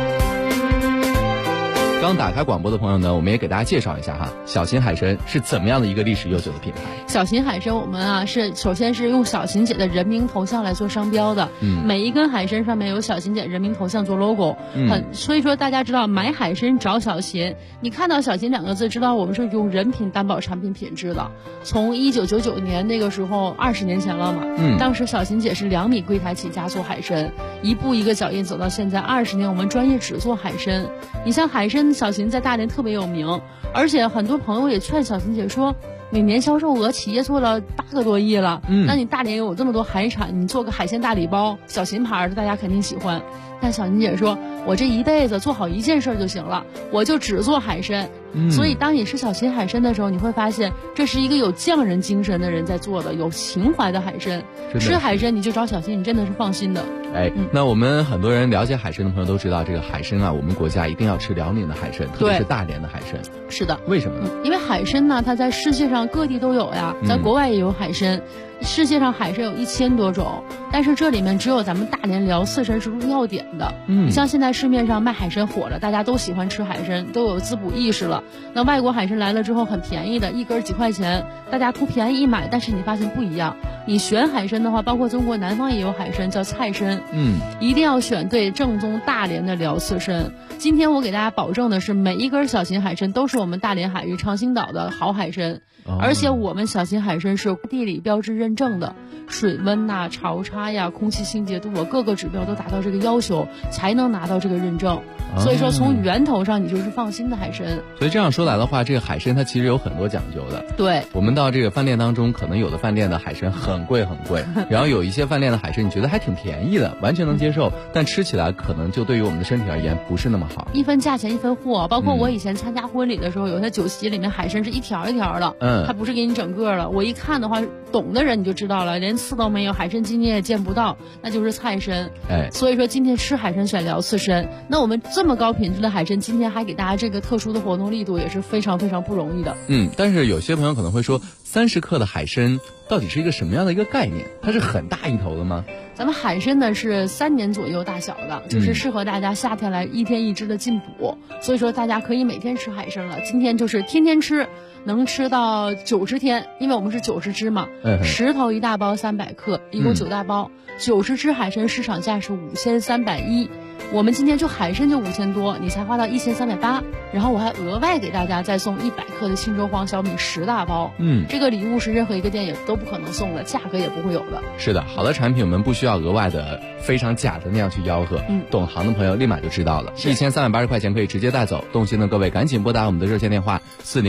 Speaker 14: 刚打开广播的朋友呢，我们也给大家介绍一下哈，小秦海参是怎么样的一个历史悠久的品牌。
Speaker 15: 小秦海参我们首先是用小秦姐的人名头像来做商标的，每一根海参上面有小秦姐人名头像做 logo，所以说大家知道买海参找小秦，你看到小秦2个字，知道我们是用人品担保产品品质的。从1999年那个时候，20年前了嘛，当时小秦姐是2米柜台起家做海参，一步一个脚印走到现在20年，我们专业只做海参。你像海参，小秦在大连特别有名，而且很多朋友也劝小秦姐说，你年销售额企业做了8个多亿了，那你大连有这么多海产，你做个海鲜大礼包，小秦牌的大家肯定喜欢。但小秦姐说，我这一辈子做好一件事就行了，我就只做海参。所以当你吃小秦海参的时候，你会发现这是一个有匠人精神的人在做的，有情怀的海参。吃海参你就找小秦，你真的是放心的。
Speaker 14: 那我们很多人了解海参的朋友都知道，这个海参啊，我们国家一定要吃辽宁的海参，特别是大连的海参。
Speaker 15: 是的。
Speaker 14: 为什么呢？
Speaker 15: 因为海参呢，它在世界上各地都有呀，咱国外也有海参。世界上海参有1000多种，但是这里面只有咱们大连辽四参是入药典的。你像现在市面上卖海参火了，大家都喜欢吃海参，都有滋补意识了。那外国海参来了之后很便宜的，一根几块钱，大家图便宜一买，但是你发现不一样。你选海参的话，包括中国南方也有海参叫菜参，一定要选对正宗大连的辽刺参。今天我给大家保证的是，每一根小秦海参都是我们大连海域长兴岛的好海参。而且我们小秦海参是地理标志认证的，水温呐、潮差呀、空气清洁度啊，各个指标都达到这个要求，才能拿到这个认证。所以说从源头上你就是放心的海参。
Speaker 14: 所以这样说来的话，这个海参它其实有很多讲究的。
Speaker 15: 对，
Speaker 14: 我们到这个饭店当中，可能有的饭店的海参很贵很贵，然后有一些饭店的海参你觉得还挺便宜的，完全能接受，但吃起来可能就对于我们的身体而言不是那么好。
Speaker 15: 一分价钱一分货，包括我以前参加婚礼的时候，有些酒席里面海参是一条一条的，它不是给你整个的。我一看的话，懂的人你就知道了，连刺都没有，海参筋你也见不到，那就是菜参。所以说今天吃海参选辽刺参，那我们这么高品质的海参，今天还给大家这个特殊的活动力度，也是非常非常不容易的。
Speaker 14: 但是有些朋友可能会说，30克的海参到底是一个什么样的一个概念？它是很大一头的吗？
Speaker 15: 咱们海参呢是3年左右大小的，就是适合大家夏天来1天1只的进补，所以说大家可以每天吃海参了。今天就是天天吃，能吃到90天，因为我们是90只嘛，10头1大包300克，一共9大包，90只海参市场价是5310，我们今天就海参就5000多，你才花到1380，然后我还额外给大家再送100克的庆州黄小米10大包，这个礼物是任何一个店也都不可能送的，价格也不会有的。
Speaker 14: 是的，好的产品我们不需要额外的非常假的那样去吆喝，懂行的朋友立马就知道了，1380块钱可以直接带走。动心的各位赶紧拨打我们的热线电话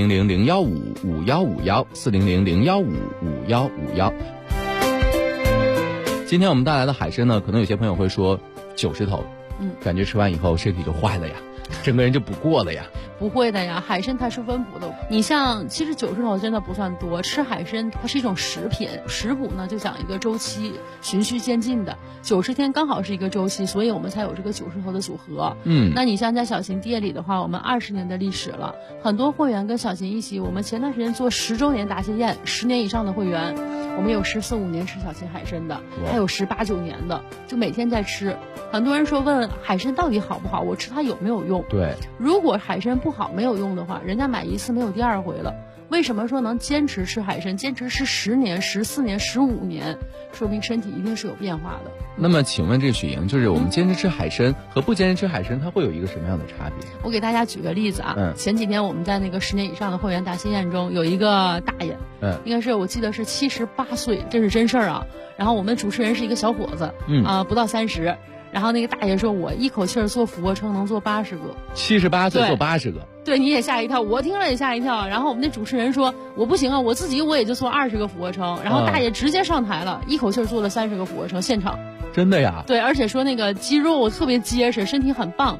Speaker 14: 400-015-5151，400-015-5151。今天我们带来的海参呢，可能有些朋友会说90头，感觉吃完以后身体就坏了呀，整个人就不过了呀。
Speaker 15: 不会的呀，海参它是温补的。你像其实90头真的不算多，吃海参它是一种食品，食补呢就讲一个周期，循序渐进的，90天刚好是一个周期，所以我们才有这个90头的组合。那你像在小秦店里的话，我们20年的历史了，很多会员跟小秦一起，我们前段时间做10周年答谢宴，10年以上的会员，我们有14、15年吃小秦海参的，还有18、19年的，就每天在吃。很多人说问海参到底好不好，我吃它有没有用？
Speaker 14: 对，
Speaker 15: 如果海参不好没有用的话，人家买一次没有第二回了。为什么说能坚持吃海参，坚持吃10年、14年、15年，说明身体一定是有变化的。
Speaker 14: 那么请问这个许莹，就是我们坚持吃海参和不坚持吃海参，它会有一个什么样的差别？
Speaker 15: 我给大家举个例子啊，前几天我们在那个10年以上的会员答谢宴中，有一个大爷，应该是我记得是78岁，这是真事儿啊。然后我们主持人是一个小伙子，不到30。然后那个大爷说，我一口气儿做俯卧撑能做80个
Speaker 14: ，78岁做80个，
Speaker 15: 对，你也吓一跳，我听了也吓一跳。然后我们那主持人说，我不行啊，我自己我也就做20个俯卧撑。然后大爷直接上台了，一口气儿做了30个俯卧撑，现场。
Speaker 14: 真的呀？
Speaker 15: 对，而且说那个肌肉特别结实，身体很棒。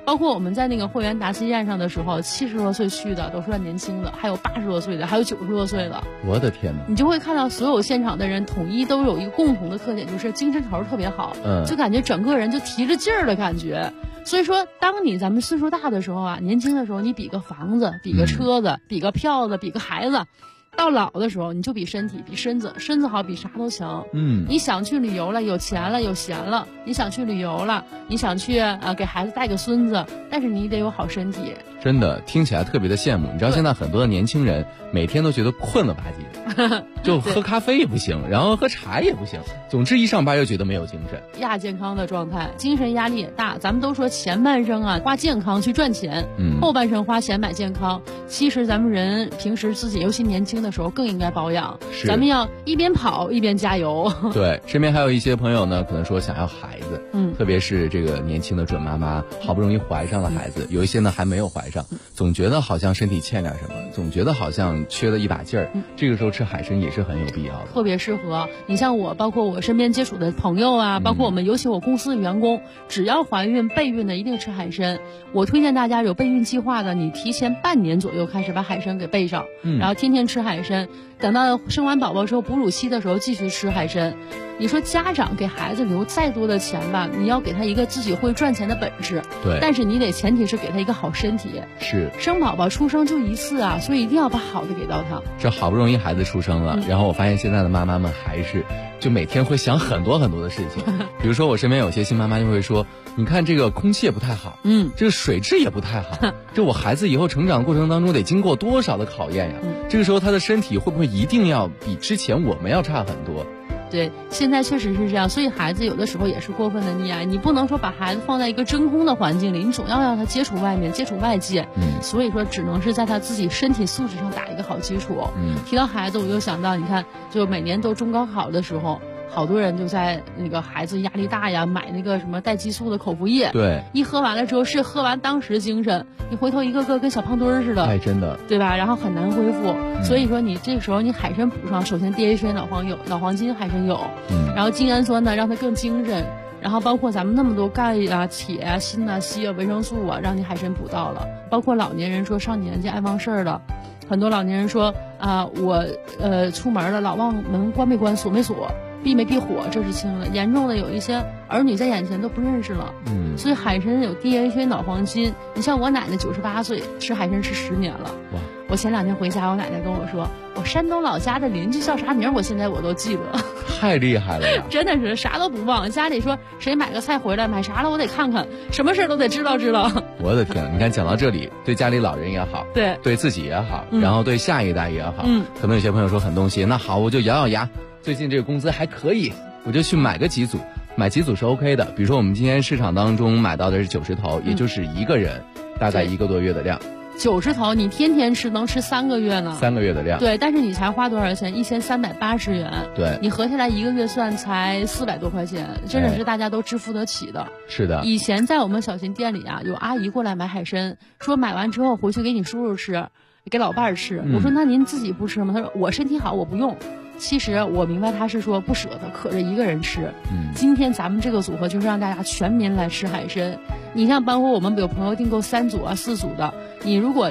Speaker 15: 包括我们在那个会员答谢宴上的时候，70多岁去的都算年轻的，还有80多岁的，还有90多岁的。
Speaker 14: 我的天哪！
Speaker 15: 你就会看到所有现场的人统一都有一个共同的特点，就是精神头特别好，就感觉整个人就提着劲儿的感觉。所以说，当咱们岁数大的时候啊，年轻的时候你比个房子，比个车子，比个票子，比个孩子。到老的时候，你就比身体，比身子好，比啥都强。你想去旅游了，有钱了，有闲了，你想去旅游了，你想去给孩子带个孙子，但是你得有好身体。
Speaker 14: 真的听起来特别的羡慕。你知道现在很多的年轻人每天都觉得困了吧唧的，就喝咖啡也不行，然后喝茶也不行，总之一上班又觉得没有精神，
Speaker 15: 亚健康的状态，精神压力也大。咱们都说前半生啊花健康去赚钱，后半生花钱买健康。其实咱们人平时自己尤其年轻的时候更应该保养，咱们要一边跑一边加油。
Speaker 14: 对，身边还有一些朋友呢，可能说想要孩子，特别是这个年轻的准妈妈，好不容易怀上了孩子，有一些呢还没有怀上，总觉得好像身体欠点什么，总觉得好像缺了一把劲儿。这个时候吃海参也是很有必要的，
Speaker 15: 特别适合。你像我，包括我身边接触的朋友啊，包括我们尤其我公司的员工，只要怀孕备孕的一定吃海参。我推荐大家有备孕计划的，你提前半年左右开始把海参给备上，然后天天吃海参，等到生完宝宝之后哺乳期的时候继续吃海参。你说家长给孩子留再多的钱吧，你要给他一个自己会赚钱的本事，
Speaker 14: 对，
Speaker 15: 但是你得前提是给他一个好身体。
Speaker 14: 是，
Speaker 15: 生宝宝出生就一次啊，所以一定要把好的给到他。
Speaker 14: 这好不容易孩子出生了，然后我发现现在的妈妈们还是就每天会想很多很多的事情。比如说我身边有些新妈妈就会说，你看这个空气也不太好，这个水质也不太好，这我孩子以后成长过程当中得经过多少的考验呀？这个时候他的身体会不会一定要比之前我们要差很多？
Speaker 15: 对，现在确实是这样，所以孩子有的时候也是过分的溺爱。你不能说把孩子放在一个真空的环境里，你总要让他接触外面，接触外界。所以说只能是在他自己身体素质上打一个好基础。提到孩子，我就想到，你看，就每年都中高考的时候，好多人就在那个孩子压力大呀，买那个什么带激素的口服液。
Speaker 14: 对，
Speaker 15: 一喝完了之后是喝完当时精神，你回头一个个跟小胖墩儿似的。
Speaker 14: 哎，真的，
Speaker 15: 对吧？然后很难恢复。所以说你这个时候你海参补上，首先 DHA 脑黄金海参有，然后精氨酸呢让它更精神，然后包括咱们那么多钙啊、铁啊、锌啊、硒啊、维生素啊，让你海参补到了。包括老年人说上年纪爱忘事儿了。很多老年人说我出门了老忘门关没关锁没锁闭没闭火，这是轻了。严重的有一些儿女在眼前都不认识了。所以海参有 DHA 脑黄金。你像我奶奶98岁吃海参吃10年了。哇！我前2天回家，我奶奶跟我说，我山东老家的邻居叫啥名，我现在我都记得。
Speaker 14: 太厉害了呀！
Speaker 15: 真的是啥都不忘。家里说谁买个菜回来买啥了，我得看看，什么事都得知道。
Speaker 14: 我的天，你看讲到这里，对家里老人也好，对自己也好，然后对下一代也好，可能有些朋友说很动心，那好，我就咬咬牙，最近这个工资还可以，我就去买个几组，买几组是 OK 的。比如说我们今天市场当中买到的是90头，也就是一个人大概1个多月的量。
Speaker 15: 90头你天天吃能吃3个月呢。
Speaker 14: 3个月的量。
Speaker 15: 对，但是你才花多少钱？1380元。
Speaker 14: 对，
Speaker 15: 你合下来1个月算才400多块钱，真的是大家都支付得起的。
Speaker 14: 是的。
Speaker 15: 以前在我们小型店里啊，有阿姨过来买海参，说买完之后回去给你叔叔吃，给老伴儿吃。我说那您自己不吃吗？他说我身体好，我不用。其实我明白他是说不舍得，可着一个人吃。今天咱们这个组合就是让大家全民来吃海参。你像包括我们有朋友订购3组啊、4组的，你如果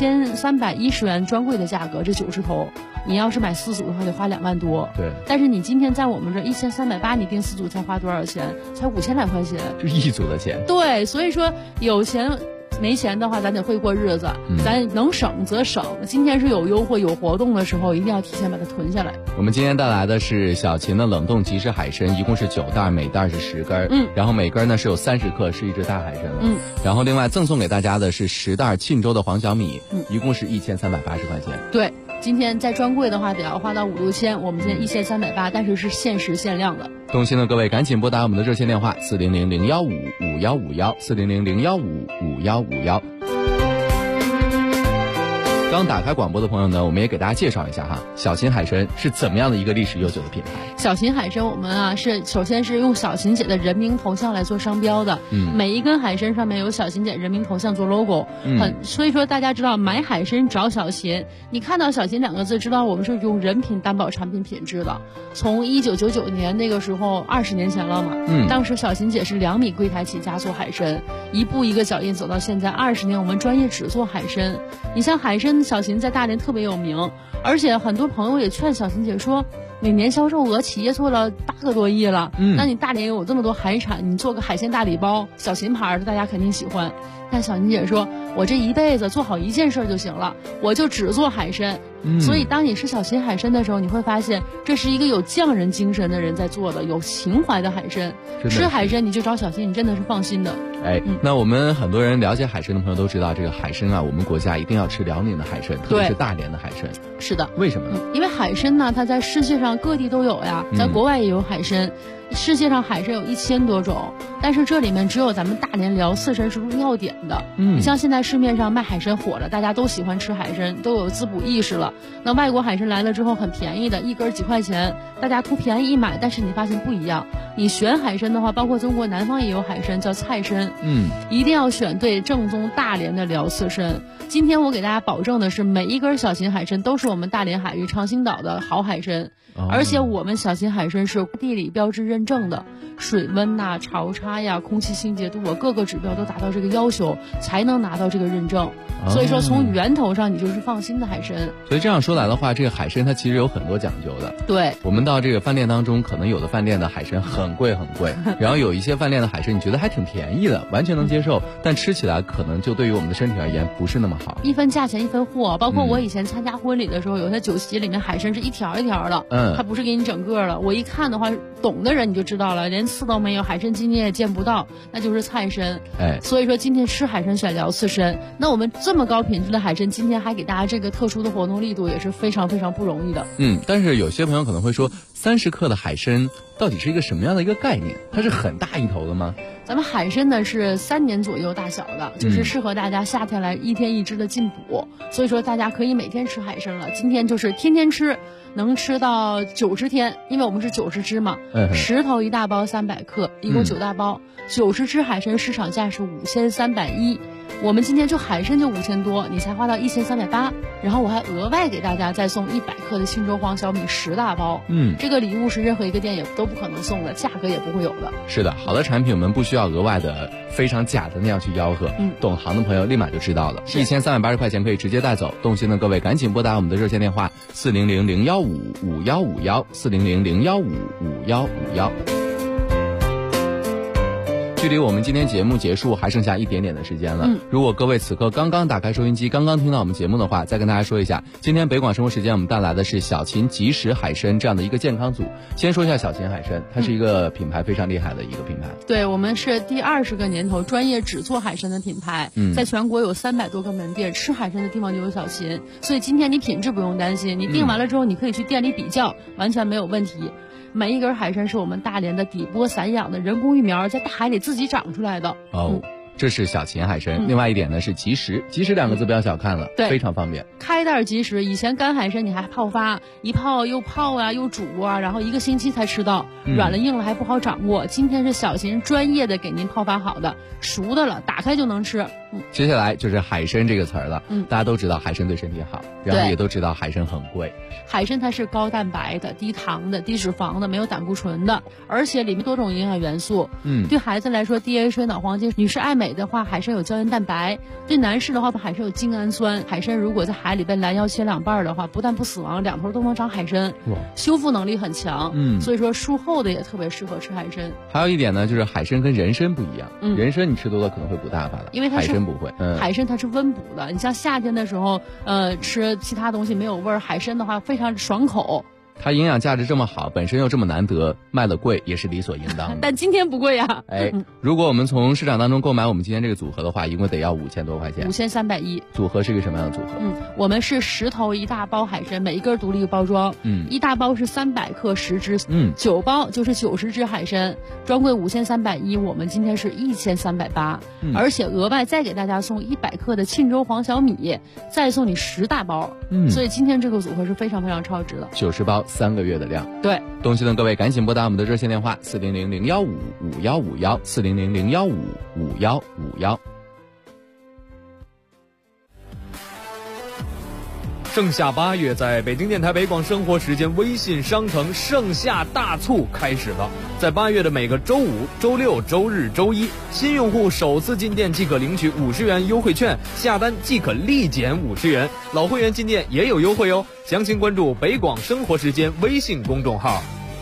Speaker 15: 5310元专柜的价格，这90头，你要是买4组的话得花2万多。
Speaker 14: 对。
Speaker 15: 但是你今天在我们这1380，你订4组才花多少钱？才5000来块钱。
Speaker 14: 就1组的钱。
Speaker 15: 对，所以说有钱。没钱的话，咱得会过日子，咱能省则省。今天是有优惠有活动的时候，一定要提前把它囤下来。
Speaker 14: 我们今天带来的是小秦的冷冻即食海参，一共是9袋，每袋是10根，然后每根呢是有30克，是一只大海参了。然后另外赠送给大家的是10袋沁州的黄小米，一共是1380块钱。
Speaker 15: 对，今天在专柜的话得要花到5、6千，我们今天1380，但是是限时限量的。
Speaker 14: 动心的各位赶紧拨打我们的热线电话400-015-5151，400-015-5151。 刚打开广播的朋友呢，我们也给大家介绍一下哈，小秦海参是怎么样的一个历史悠久的品牌。
Speaker 15: 小秦海参我们啊首先是用小秦姐的人名头像来做商标的，每一根海参上面有小秦姐人名头像做 logo，所以说大家知道买海参找小秦，你看到小秦2个字知道我们是用人品担保产品品质的。从1999年那个时候20年前了嘛，当时小秦姐是2米柜台起家做海参，一步一个脚印走到现在20年，我们专业只做海参。你像海参小秦在大连特别有名，而且很多朋友也劝小秦姐说，每年销售额企业做了8个多亿了，那你大连有这么多海产，你做个海鲜大礼包，小秦牌的大家肯定喜欢。但小秦姐说，我这一辈子做好一件事就行了，我就只做海参。所以当你吃小秦海参的时候，你会发现这是一个有匠人精神的人在做的，有情怀的海参。吃海参你就找小秦，你真的是放心的。
Speaker 14: 那我们很多人了解海参的朋友都知道，这个海参啊，我们国家一定要吃辽宁的海参，特别是大连的海参。
Speaker 15: 是的。
Speaker 14: 为什么呢？
Speaker 15: 因为海参呢，它在世界上各地都有呀，在国外也有海参。世界上海参有1000多种，但是这里面只有咱们大连辽刺参是入药典的。你像现在市面上卖海参火了，大家都喜欢吃海参，都有滋补意识了。那外国海参来了之后很便宜的，一根几块钱，大家图便宜一买，但是你发现不一样。你选海参的话，包括中国南方也有海参叫菜参，一定要选对正宗大连的辽刺参。今天我给大家保证的是，每一根小秦海参都是我们大连海域长兴岛的好海参。而且我们小秦海参是地理标志认证的，水温呐、潮差呀、空气清洁度啊，各个指标都达到这个要求，才能拿到这个认证。所以说从源头上你就是放心的海参。
Speaker 14: 所以这样说来的话，这个海参它其实有很多讲究的。
Speaker 15: 对，
Speaker 14: 我们到这个饭店当中，可能有的饭店的海参很贵很贵，然后有一些饭店的海参你觉得还挺便宜的，完全能接受，但吃起来可能就对于我们的身体而言不是那么好。
Speaker 15: 一分价钱一分货，包括我以前参加婚礼的时候，有些酒席里面海参是一条一条的，它不是给你整个的。我一看的话，懂的人你就知道了，连刺都没有，海参筋你也见不到，那就是菜参。所以说今天吃海参选辽刺参，那我们这么高品质的海参，今天还给大家这个特殊的活动力度，也是非常非常不容易的。
Speaker 14: 但是有些朋友可能会说，30克的海参到底是一个什么样的一个概念？它是很大一头的吗？
Speaker 15: 咱们海参呢是3年左右大小的，就是适合大家夏天来1天1只的进补，所以说大家可以每天吃海参了。今天就是天天吃，能吃到90天，因为我们是90只嘛，10头1大包300克，一共9大包，90只海参市场价是5310。我们今天就海参就5000多，你才花到1380，然后我还额外给大家再送100克的信州黄小米10大包。这个礼物是任何一个店也都不可能送的，价格也不会有的。
Speaker 14: 是的，好的产品我们不需要额外的非常假的那样去吆喝，懂行的朋友立马就知道了。1380块钱可以直接带走，动心的各位赶紧拨打我们的热线电话400-015-5151，400-015-5151。距离我们今天节目结束还剩下一点点的时间了。如果各位此刻刚刚打开收音机，刚刚听到我们节目的话，再跟大家说一下，今天北广生活时间我们带来的是小秦即食海参这样的一个健康组。先说一下小秦海参，它是一个品牌非常厉害的一个品牌。
Speaker 15: 对，我们是第20个年头专业只做海参的品牌，在全国有300多个门店，吃海参的地方就有小秦。所以今天你品质不用担心，你订完了之后你可以去店里比较，完全没有问题。每一根海参是我们大连的底播散养的人工育苗，在大海里自己长出来的。
Speaker 14: 这是小秦海参。另外一点呢是即食，即食2个字不要小看了，非常方便。
Speaker 15: 开袋即食，以前干海参你还泡发，一泡又泡啊又煮啊，然后1个星期才吃到，软了硬了还不好掌握。今天是小秦专业的给您泡发好的，熟的了，打开就能吃。
Speaker 14: 接下来就是海参这个词儿了。大家都知道海参对身体好，然后也都知道海参很贵。
Speaker 15: 海参它是高蛋白的、低糖的、低脂肪的，没有胆固醇的，而且里面多种营养元素。对孩子来说 DHA 水脑黄金，女士爱美的话，海参有胶原蛋白；对男士的话，海参有精氨酸。海参如果在海里被拦腰切2半的话，不但不死亡，2头都能长海参，修复能力很强。所以说术后的也特别适合吃海参。
Speaker 14: 还有一点呢，就是海参跟人参不一样。人参你吃多了可能会补大发的，
Speaker 15: 因为它是
Speaker 14: 海参不会。
Speaker 15: 海参它是温补的，你像夏天的时候，吃其他东西没有味儿，海参的话非常爽口。
Speaker 14: 它营养价值这么好，本身又这么难得，卖了贵也是理所应当的。
Speaker 15: 但今天不贵呀。
Speaker 14: 如果我们从市场当中购买我们今天这个组合的话，一共得要5000多块钱。
Speaker 15: 5310。
Speaker 14: 组合是一个什么样的组合？
Speaker 15: 我们是10头1大包海参，每一根独立包装。1大包是300克10只，9包就是90只海参，专柜5310，我们今天是1380，而且额外再给大家送100克的沁州黄小米，再送你10大包。所以今天这个组合是非常非常超值的。
Speaker 14: 90包3个月的量。
Speaker 15: 对，
Speaker 14: 东西的各位赶紧拨打我们的热线电话400-015-5151，400-015-5151。
Speaker 10: 盛夏8月，在北京电台北广生活时间微信商城盛夏大促开始了。在8月的每个周五、周六、周日、周一，新用户首次进店即可领取50元优惠券，下单即可立减50元。老会员进店也有优惠哦，详情关注北广生活时间微信公众号。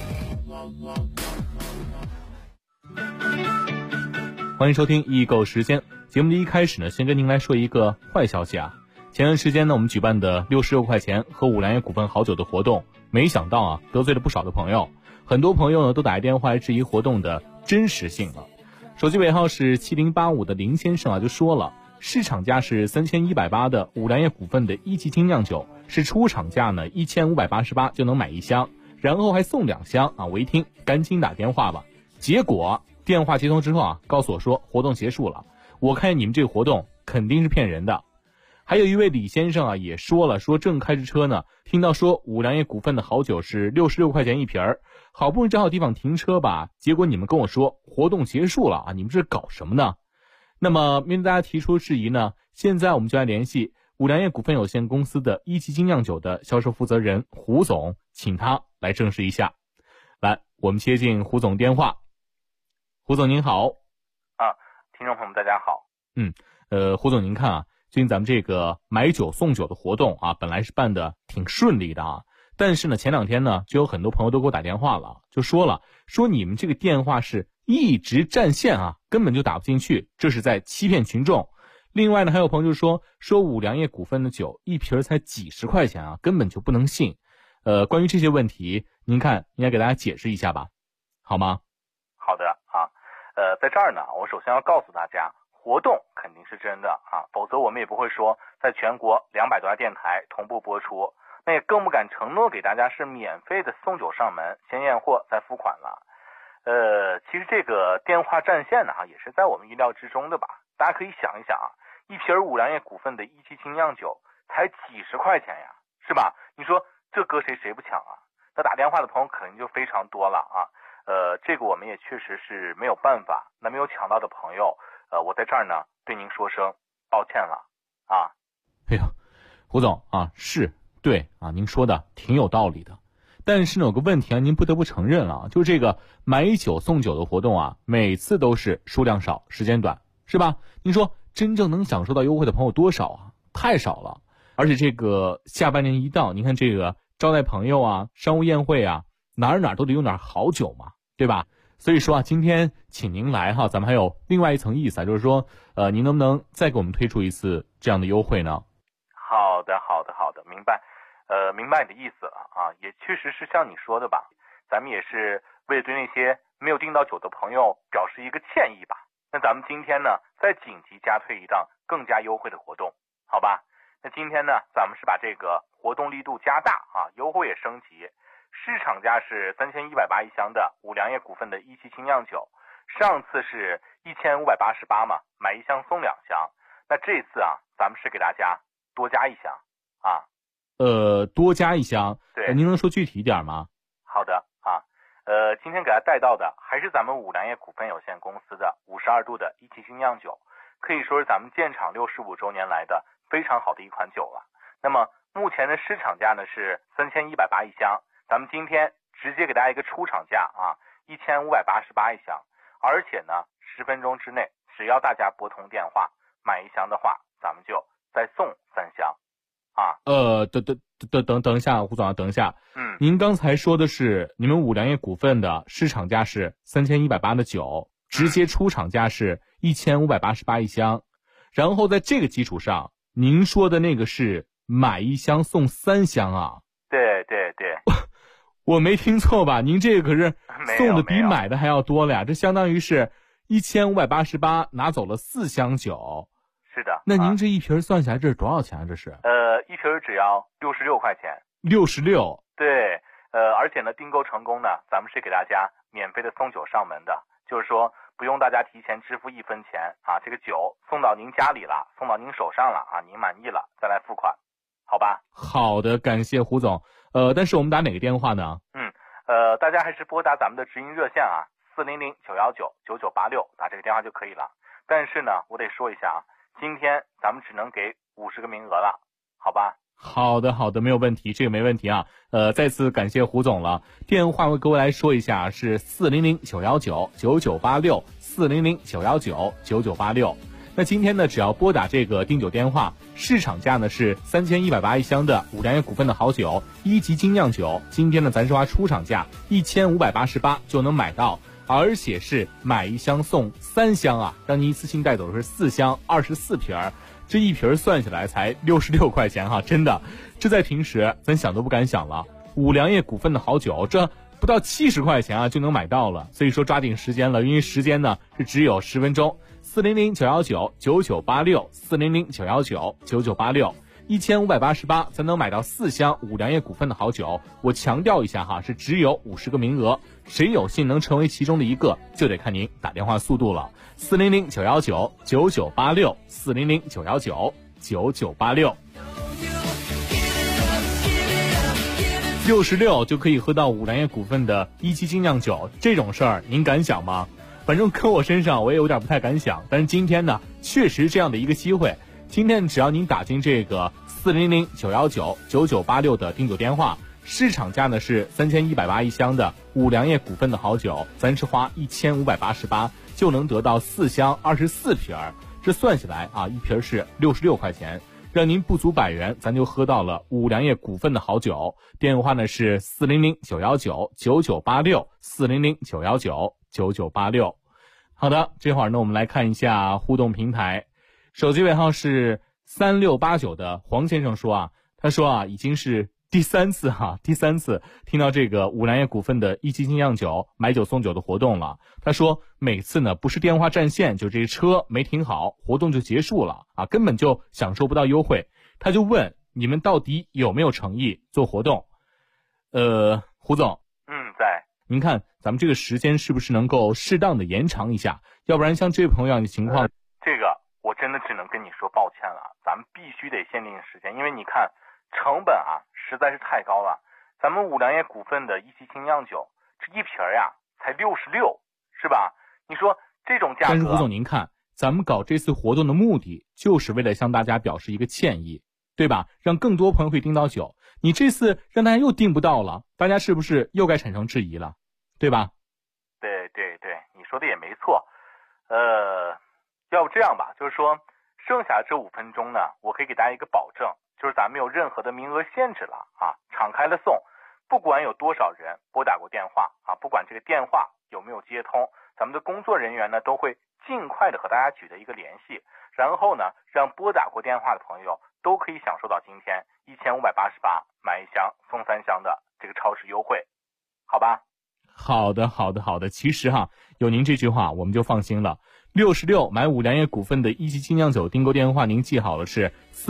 Speaker 16: 欢迎收听易购时间。节目的一开始呢，先跟您来说一个坏消息啊。前段时间呢，我们举办的66块钱喝五粮液股份好酒的活动，没想到啊，得罪了不少的朋友。很多朋友呢都打电话来质疑活动的真实性了。手机尾号是7085的林先生啊就说了，市场价是3180的五粮液股份的一级精酿酒，是出厂价呢1588就能买1箱，然后还送2箱啊！我一听赶紧打电话吧，结果电话接通之后啊，告诉我说活动结束了。我看你们这个活动肯定是骗人的。还有一位李先生啊也说了，说正开着车呢，听到说五粮液股份的好酒是66块钱一瓶儿，好不容易找好地方停车吧，结果你们跟我说活动结束了啊，你们这是搞什么呢？那么面对大家提出质疑呢，现在我们就来联系五粮液股份有限公司的一级精酿酒的销售负责人胡总，请他来证实一下。来，我们接进胡总电话。胡总您好。
Speaker 17: 听众朋友们大家好。
Speaker 16: 胡总您看啊，最近咱们这个买酒送酒的活动啊，本来是办的挺顺利的啊，但是呢前2天呢就有很多朋友都给我打电话了，就说你们这个电话是一直占线啊，根本就打不进去，这是在欺骗群众。另外呢还有朋友就说五粮液股份的酒一瓶才几十块钱啊，根本就不能信。关于这些问题，您看应该给大家解释一下吧，好吗？
Speaker 17: 好的啊，在这儿呢，我首先要告诉大家，活动肯定是真的啊，否则我们也不会说在全国200多家电台同步播出，那也更不敢承诺给大家是免费的送酒上门，先验货再付款了。其实这个电话占线呢也是在我们意料之中的吧。大家可以想一想啊，一瓶五粮液股份的一级精酿酒才几十块钱呀，是吧？你说这搁谁不抢啊？那打电话的朋友肯定就非常多了啊。这个我们也确实是没有办法。那没有抢到的朋友，我在这儿呢对您说声抱歉了啊。
Speaker 16: 哎呦，胡总啊，是对啊，您说的挺有道理的。但是呢有个问题啊，您不得不承认了，就是这个买酒送酒的活动啊，每次都是数量少时间短，是吧？您说真正能享受到优惠的朋友多少啊？太少了。而且这个下半年一到，您看这个招待朋友啊，商务宴会啊，哪儿都得用点好酒嘛，对吧？所以说啊，今天请您来哈，咱们还有另外一层意思啊，就是说您能不能再给我们推出一次这样的优惠呢？
Speaker 17: 好的，明白。明白你的意思了啊，也确实是像你说的吧，咱们也是为了对那些没有订到酒的朋友表示一个歉意吧。那咱们今天呢，再紧急加推一档更加优惠的活动，好吧？那今天呢，咱们是把这个活动力度加大啊，优惠也升级。市场价是3180一箱的五粮液股份的一级精酿酒，上次是1588嘛，买1箱送2箱。那这次啊，咱们是给大家多加1箱啊。
Speaker 16: 多加1箱，
Speaker 17: 对，
Speaker 16: 您能说具体一点吗？
Speaker 17: 好的啊，今天给大家带到的还是咱们五粮液股份有限公司的52度的一级精酿酒，可以说是咱们建厂65周年来的非常好的一款酒了。那么目前的市场价呢是3180一箱，咱们今天直接给大家一个出厂价啊，1588一箱，而且呢10分钟之内，只要大家拨通电话买1箱的话，咱们就再送3箱。啊，
Speaker 16: 等一下，胡总啊，等一下。您刚才说的是你们五粮液股份的市场价是3180的酒，直接出厂价是1588一箱，然后在这个基础上，您说的那个是买1箱送3箱啊？
Speaker 17: 对。
Speaker 16: 我没听错吧？您这个可是送的比买的还要多了呀，这相当于是1588拿走了4箱酒。
Speaker 17: 是的。
Speaker 16: 那您这一瓶算下来这是多少钱啊？这是？
Speaker 17: 一瓶只要66块钱。
Speaker 16: 66。
Speaker 17: 对，而且呢，订购成功呢，咱们是给大家免费的送酒上门的，就是说不用大家提前支付1分钱啊，这个酒送到您家里了，送到您手上了啊，您满意了再来付款，好吧？
Speaker 16: 好的，感谢胡总。但是我们打哪个电话呢？
Speaker 17: 大家还是拨打咱们的直营热线啊，400-919-9986，打这个电话就可以了。但是呢，我得说一下啊，今天咱们只能给50个名额了，好吧？
Speaker 16: 好的，没有问题，这个没问题啊。再次感谢胡总了。电话我各位来说一下，是400-919-9986 400-919-9986。那今天呢，只要拨打这个订酒电话，市场价呢是3180一箱的五粮液股份的好酒1级精酿酒，今天呢咱是花出厂价1588就能买到，而且是买1箱送3箱啊，让您一次性带走的是4箱24瓶，这一瓶算下来才66块钱哈，真的，这在平时咱想都不敢想了。五粮液股份的好酒，这不到70块钱啊就能买到了，所以说抓紧时间了，因为时间呢是只有10分钟。400-919-9986 400-919-9986 1588才能买到4箱五粮液股份的好酒。我强调一下哈，是只有50个名额，谁有幸能成为其中的一个，就得看您打电话速度了。400-919-9986 400-919-9986 66就可以喝到五粮液股份的1级精酿酒，这种事儿您敢想吗？反正搁我身上我也有点不太敢想，但是今天呢确实这样的一个机会，今天只要您打进这个400-919-9986的订酒电话，市场价呢是3180一箱的五粮液股份的好酒，咱是花1588就能得到4箱24瓶，这算起来啊，一瓶是66块钱，让您不足100元咱就喝到了五粮液股份的好酒。电话呢是400-919-9986 400-919-9986。好的，这会儿呢我们来看一下互动平台，手机尾号是3689的黄先生说啊，他说啊已经是第三次听到这个五粮液股份的1级精酿酒买酒送酒的活动了。他说每次呢不是电话占线，就这车没停好，活动就结束了啊，根本就享受不到优惠。他就问你们到底有没有诚意做活动？胡总，
Speaker 17: 在。
Speaker 16: 您看咱们这个时间是不是能够适当的延长一下？要不然像这位朋友的情况，
Speaker 17: 这个我真的只能跟你说抱歉了，咱们必须得限定时间，因为你看成本啊实在是太高了。咱们五粮液股份的1级精酿酒，这一瓶呀才66，是吧？你说这种价格。
Speaker 16: 但是胡总您看，咱们搞这次活动的目的就是为了向大家表示一个歉意，对吧？让更多朋友可以订到酒。你这次让大家又订不到了，大家是不是又该产生质疑了，对吧？
Speaker 17: 对，你说的也没错。要不这样吧，就是说剩下这5分钟呢，我可以给大家一个保证，就是咱没有任何的名额限制了啊，敞开了送，不管有多少人拨打过电话啊，不管这个电话有没有接通，咱们的工作人员呢都会尽快的和大家取得一个联系，然后呢让拨打过电话的朋友都可以享受到今天1588买1箱送3箱的这个超值优惠，好吧？
Speaker 16: 好的。其实哈，有您这句话我们就放心了。66买五粮液股份的1级精酿酒订购电话您记好了，是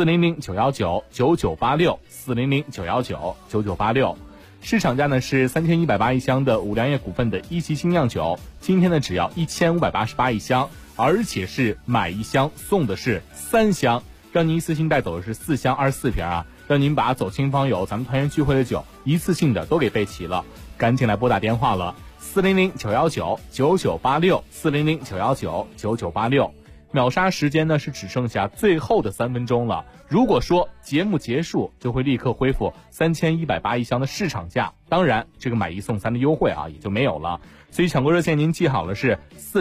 Speaker 16: 400-919-9986 400-919-9986。市场价呢是3180一箱的五粮液股份的1级精酿酒，今天呢只要1588一箱，而且是买1箱送的是3箱，让您一次性带走的是4箱24瓶啊，让您把走亲访友咱们团圆聚会的酒一次性的都给备齐了，赶紧来拨打电话了。400-919-9986 400-919-9986。秒杀时间呢是只剩下最后的3分钟了，如果说节目结束就会立刻恢复3180一箱的市场价，当然这个买1送3的优惠啊也就没有了，所以抢购热线您记好了，是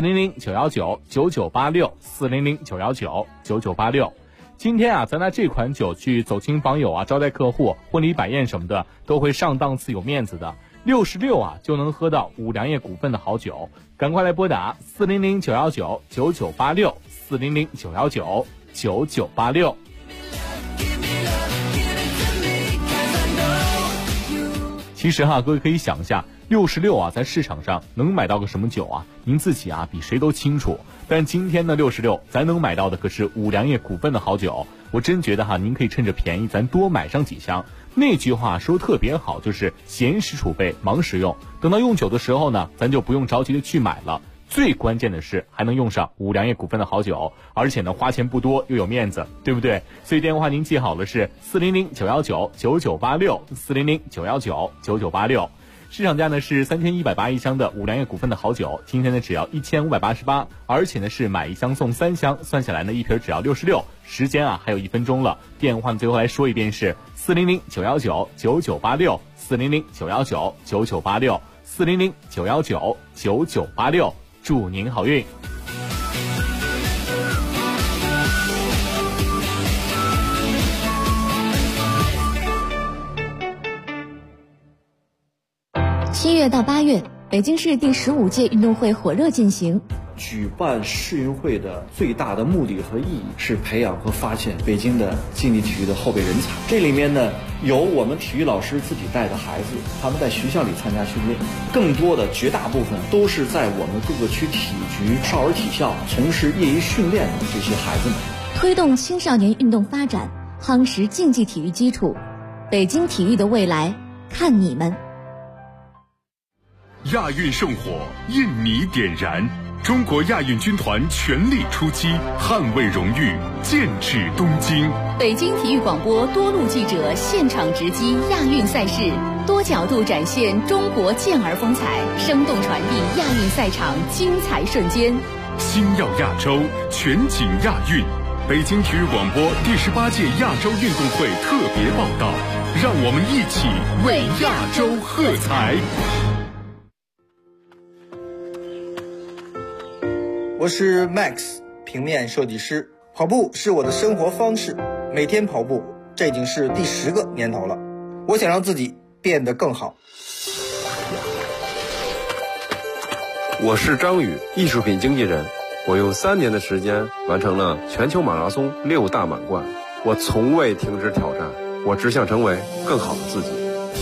Speaker 16: 400-919-9986 400-919-9986。今天啊咱拿这款酒去走亲访友啊，招待客户，婚礼摆宴什么的都会上档次有面子的，66啊就能喝到五粮液股份的好酒，赶快来拨打400-919-9986 400-919-9986。 其实各位可以想一下，66啊，在市场上能买到个什么酒啊？您自己比谁都清楚。但今天呢，66咱能买到的可是五粮液股份的好酒。我真觉得您可以趁着便宜，咱多买上几箱。那句话说特别好，就是闲时储备，忙时用。等到用酒的时候呢，咱就不用着急的去买了。最关键的是还能用上五粮液股份的好酒，而且呢花钱不多又有面子，对不对？所以电话您记好了，是400-919-9986，400-919-9986。市场价呢是3180一箱的五粮液股份的好酒，今天呢只要1588，而且呢是买一箱送3箱，算下来呢一瓶只要66。时间还有1分钟了，电话最后来说一遍是400-919-9986，400-919-9986，400-919-9986，祝您好运。
Speaker 5: 7月到8月，北京市第15届运动会火热进行。
Speaker 18: 举办世运会的最大的目的和意义是培养和发现北京的竞技体育的后备人才。这里面呢，有我们体育老师自己带的孩子，他们在学校里参加训练，更多的绝大部分都是在我们各个区体局、少儿体校从事业余训练的这些孩子们。
Speaker 5: 推动青少年运动发展，夯实竞技体育基础，北京体育的未来看你们。
Speaker 2: 亚运圣火，印尼点燃，中国亚运军团全力出击，捍卫荣誉，剑指东京。
Speaker 5: 北京体育广播多路记者现场直击亚运赛事，多角度展现中国健儿风采，生动传递亚运赛场精彩瞬间。
Speaker 2: 星耀亚洲，全景亚运。北京体育广播第18届亚洲运动会特别报道，让我们一起为亚洲喝彩。
Speaker 19: 我是 Max， 平面设计师。跑步是我的生活方式，每天跑步，这已经是第10个年头了。我想让自己变得更好。
Speaker 20: 我是张宇，艺术品经纪人。我用3年的时间完成了全球马拉松6大满贯。我从未停止挑战，我只想成为更好的自己。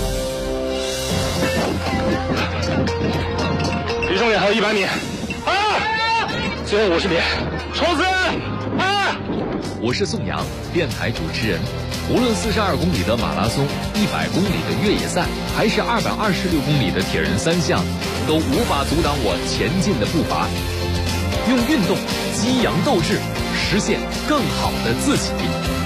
Speaker 21: 离终点还有100米。最后50米，冲刺！
Speaker 22: 我是宋阳，电台主持人。无论42公里的马拉松、100公里的越野赛，还是226公里的铁人3项，都无法阻挡我前进的步伐。用运动激扬斗志，实现更好的自己。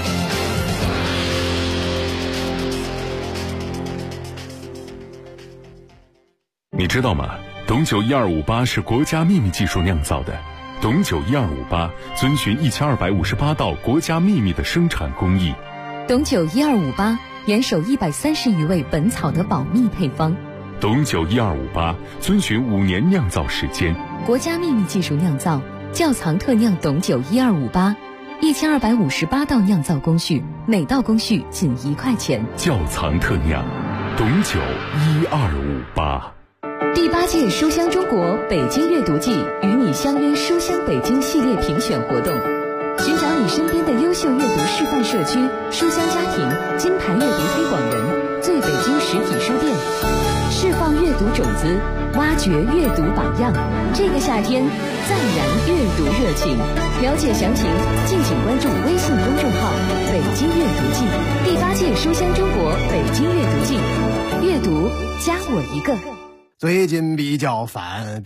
Speaker 2: 你知道吗？董酒1258是国家秘密技术酿造的。董酒1258遵循1258道国家秘密的生产工艺。
Speaker 5: 董酒1258严守130余味本草的保密配方。
Speaker 2: 董酒1258遵循5年酿造时间。
Speaker 5: 国家秘密技术酿造，窖藏特酿董酒1258，1258道酿造工序，每道工序仅1块钱。
Speaker 2: 窖藏特酿，董酒1258。
Speaker 5: 第8届书香中国北京阅读季与你相约书香北京系列评选活动，寻找你身边的优秀阅读示范社区、书香家庭、金牌阅读推广人、最北京实体书店，释放阅读种子，挖掘阅读榜样。这个夏天再燃阅读热情。了解详情，敬请关注微信公众号“北京阅读季”。第8届书香中国北京阅读季，阅读加我一个。
Speaker 23: 最近比较烦，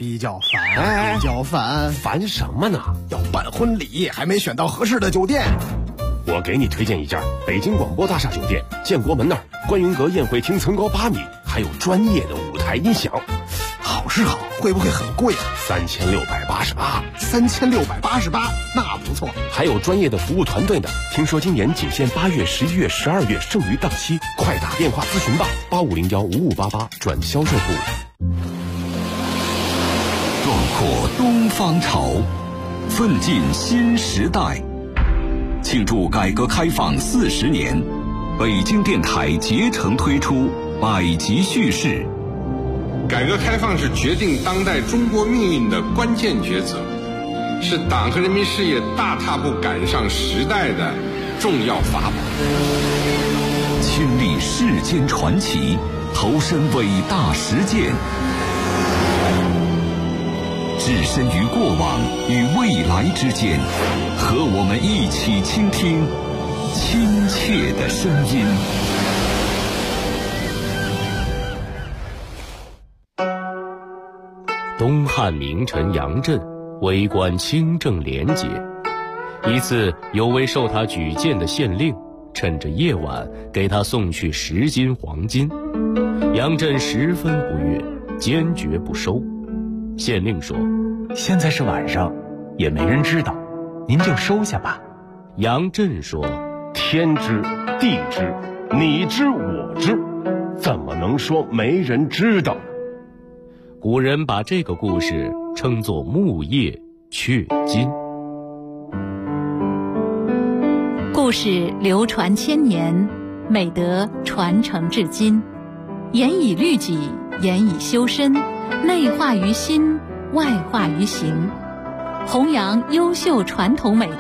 Speaker 24: 烦什么呢？
Speaker 23: 要办婚礼，还没选到合适的酒店。
Speaker 24: 我给你推荐一家北京广播大厦酒店，建国门那儿，观云阁宴会厅层高8米，还有专业的舞台音响。
Speaker 23: 好是好，会不会很贵啊
Speaker 24: ？3688。
Speaker 23: 3688，那不错。
Speaker 24: 还有专业的服务团队呢。听说今年仅限8月、11月、12月，剩余档期，快打电话咨询吧，85015588转销售部。
Speaker 2: 壮阔东方潮，奋进新时代。庆祝改革开放40年，北京电台竭诚推出百集叙事。
Speaker 25: 改革开放是决定当代中国命运的关键抉择，是党和人民事业大踏步赶上时代的重要法宝。
Speaker 2: 亲历世间传奇， 投身伟大实践，置身于过往与未来之间，和我们一起倾听亲切的声音。东汉名臣杨震为官清正廉洁，一次有位受他举荐的县令趁着夜晚给他送去10斤黄金，杨震十分不悦，坚决不收。县令说：
Speaker 1: 现在是晚上，也没人知道，您就收下吧。
Speaker 2: 杨震说：
Speaker 3: 天知地知，你知我知，怎么能说没人知道呢？
Speaker 2: 古人把这个故事称作木叶雀金。
Speaker 4: 故事流传千年，美德传承至今，严以律己，严以修身，内化于心，外化于行，弘扬优秀传统美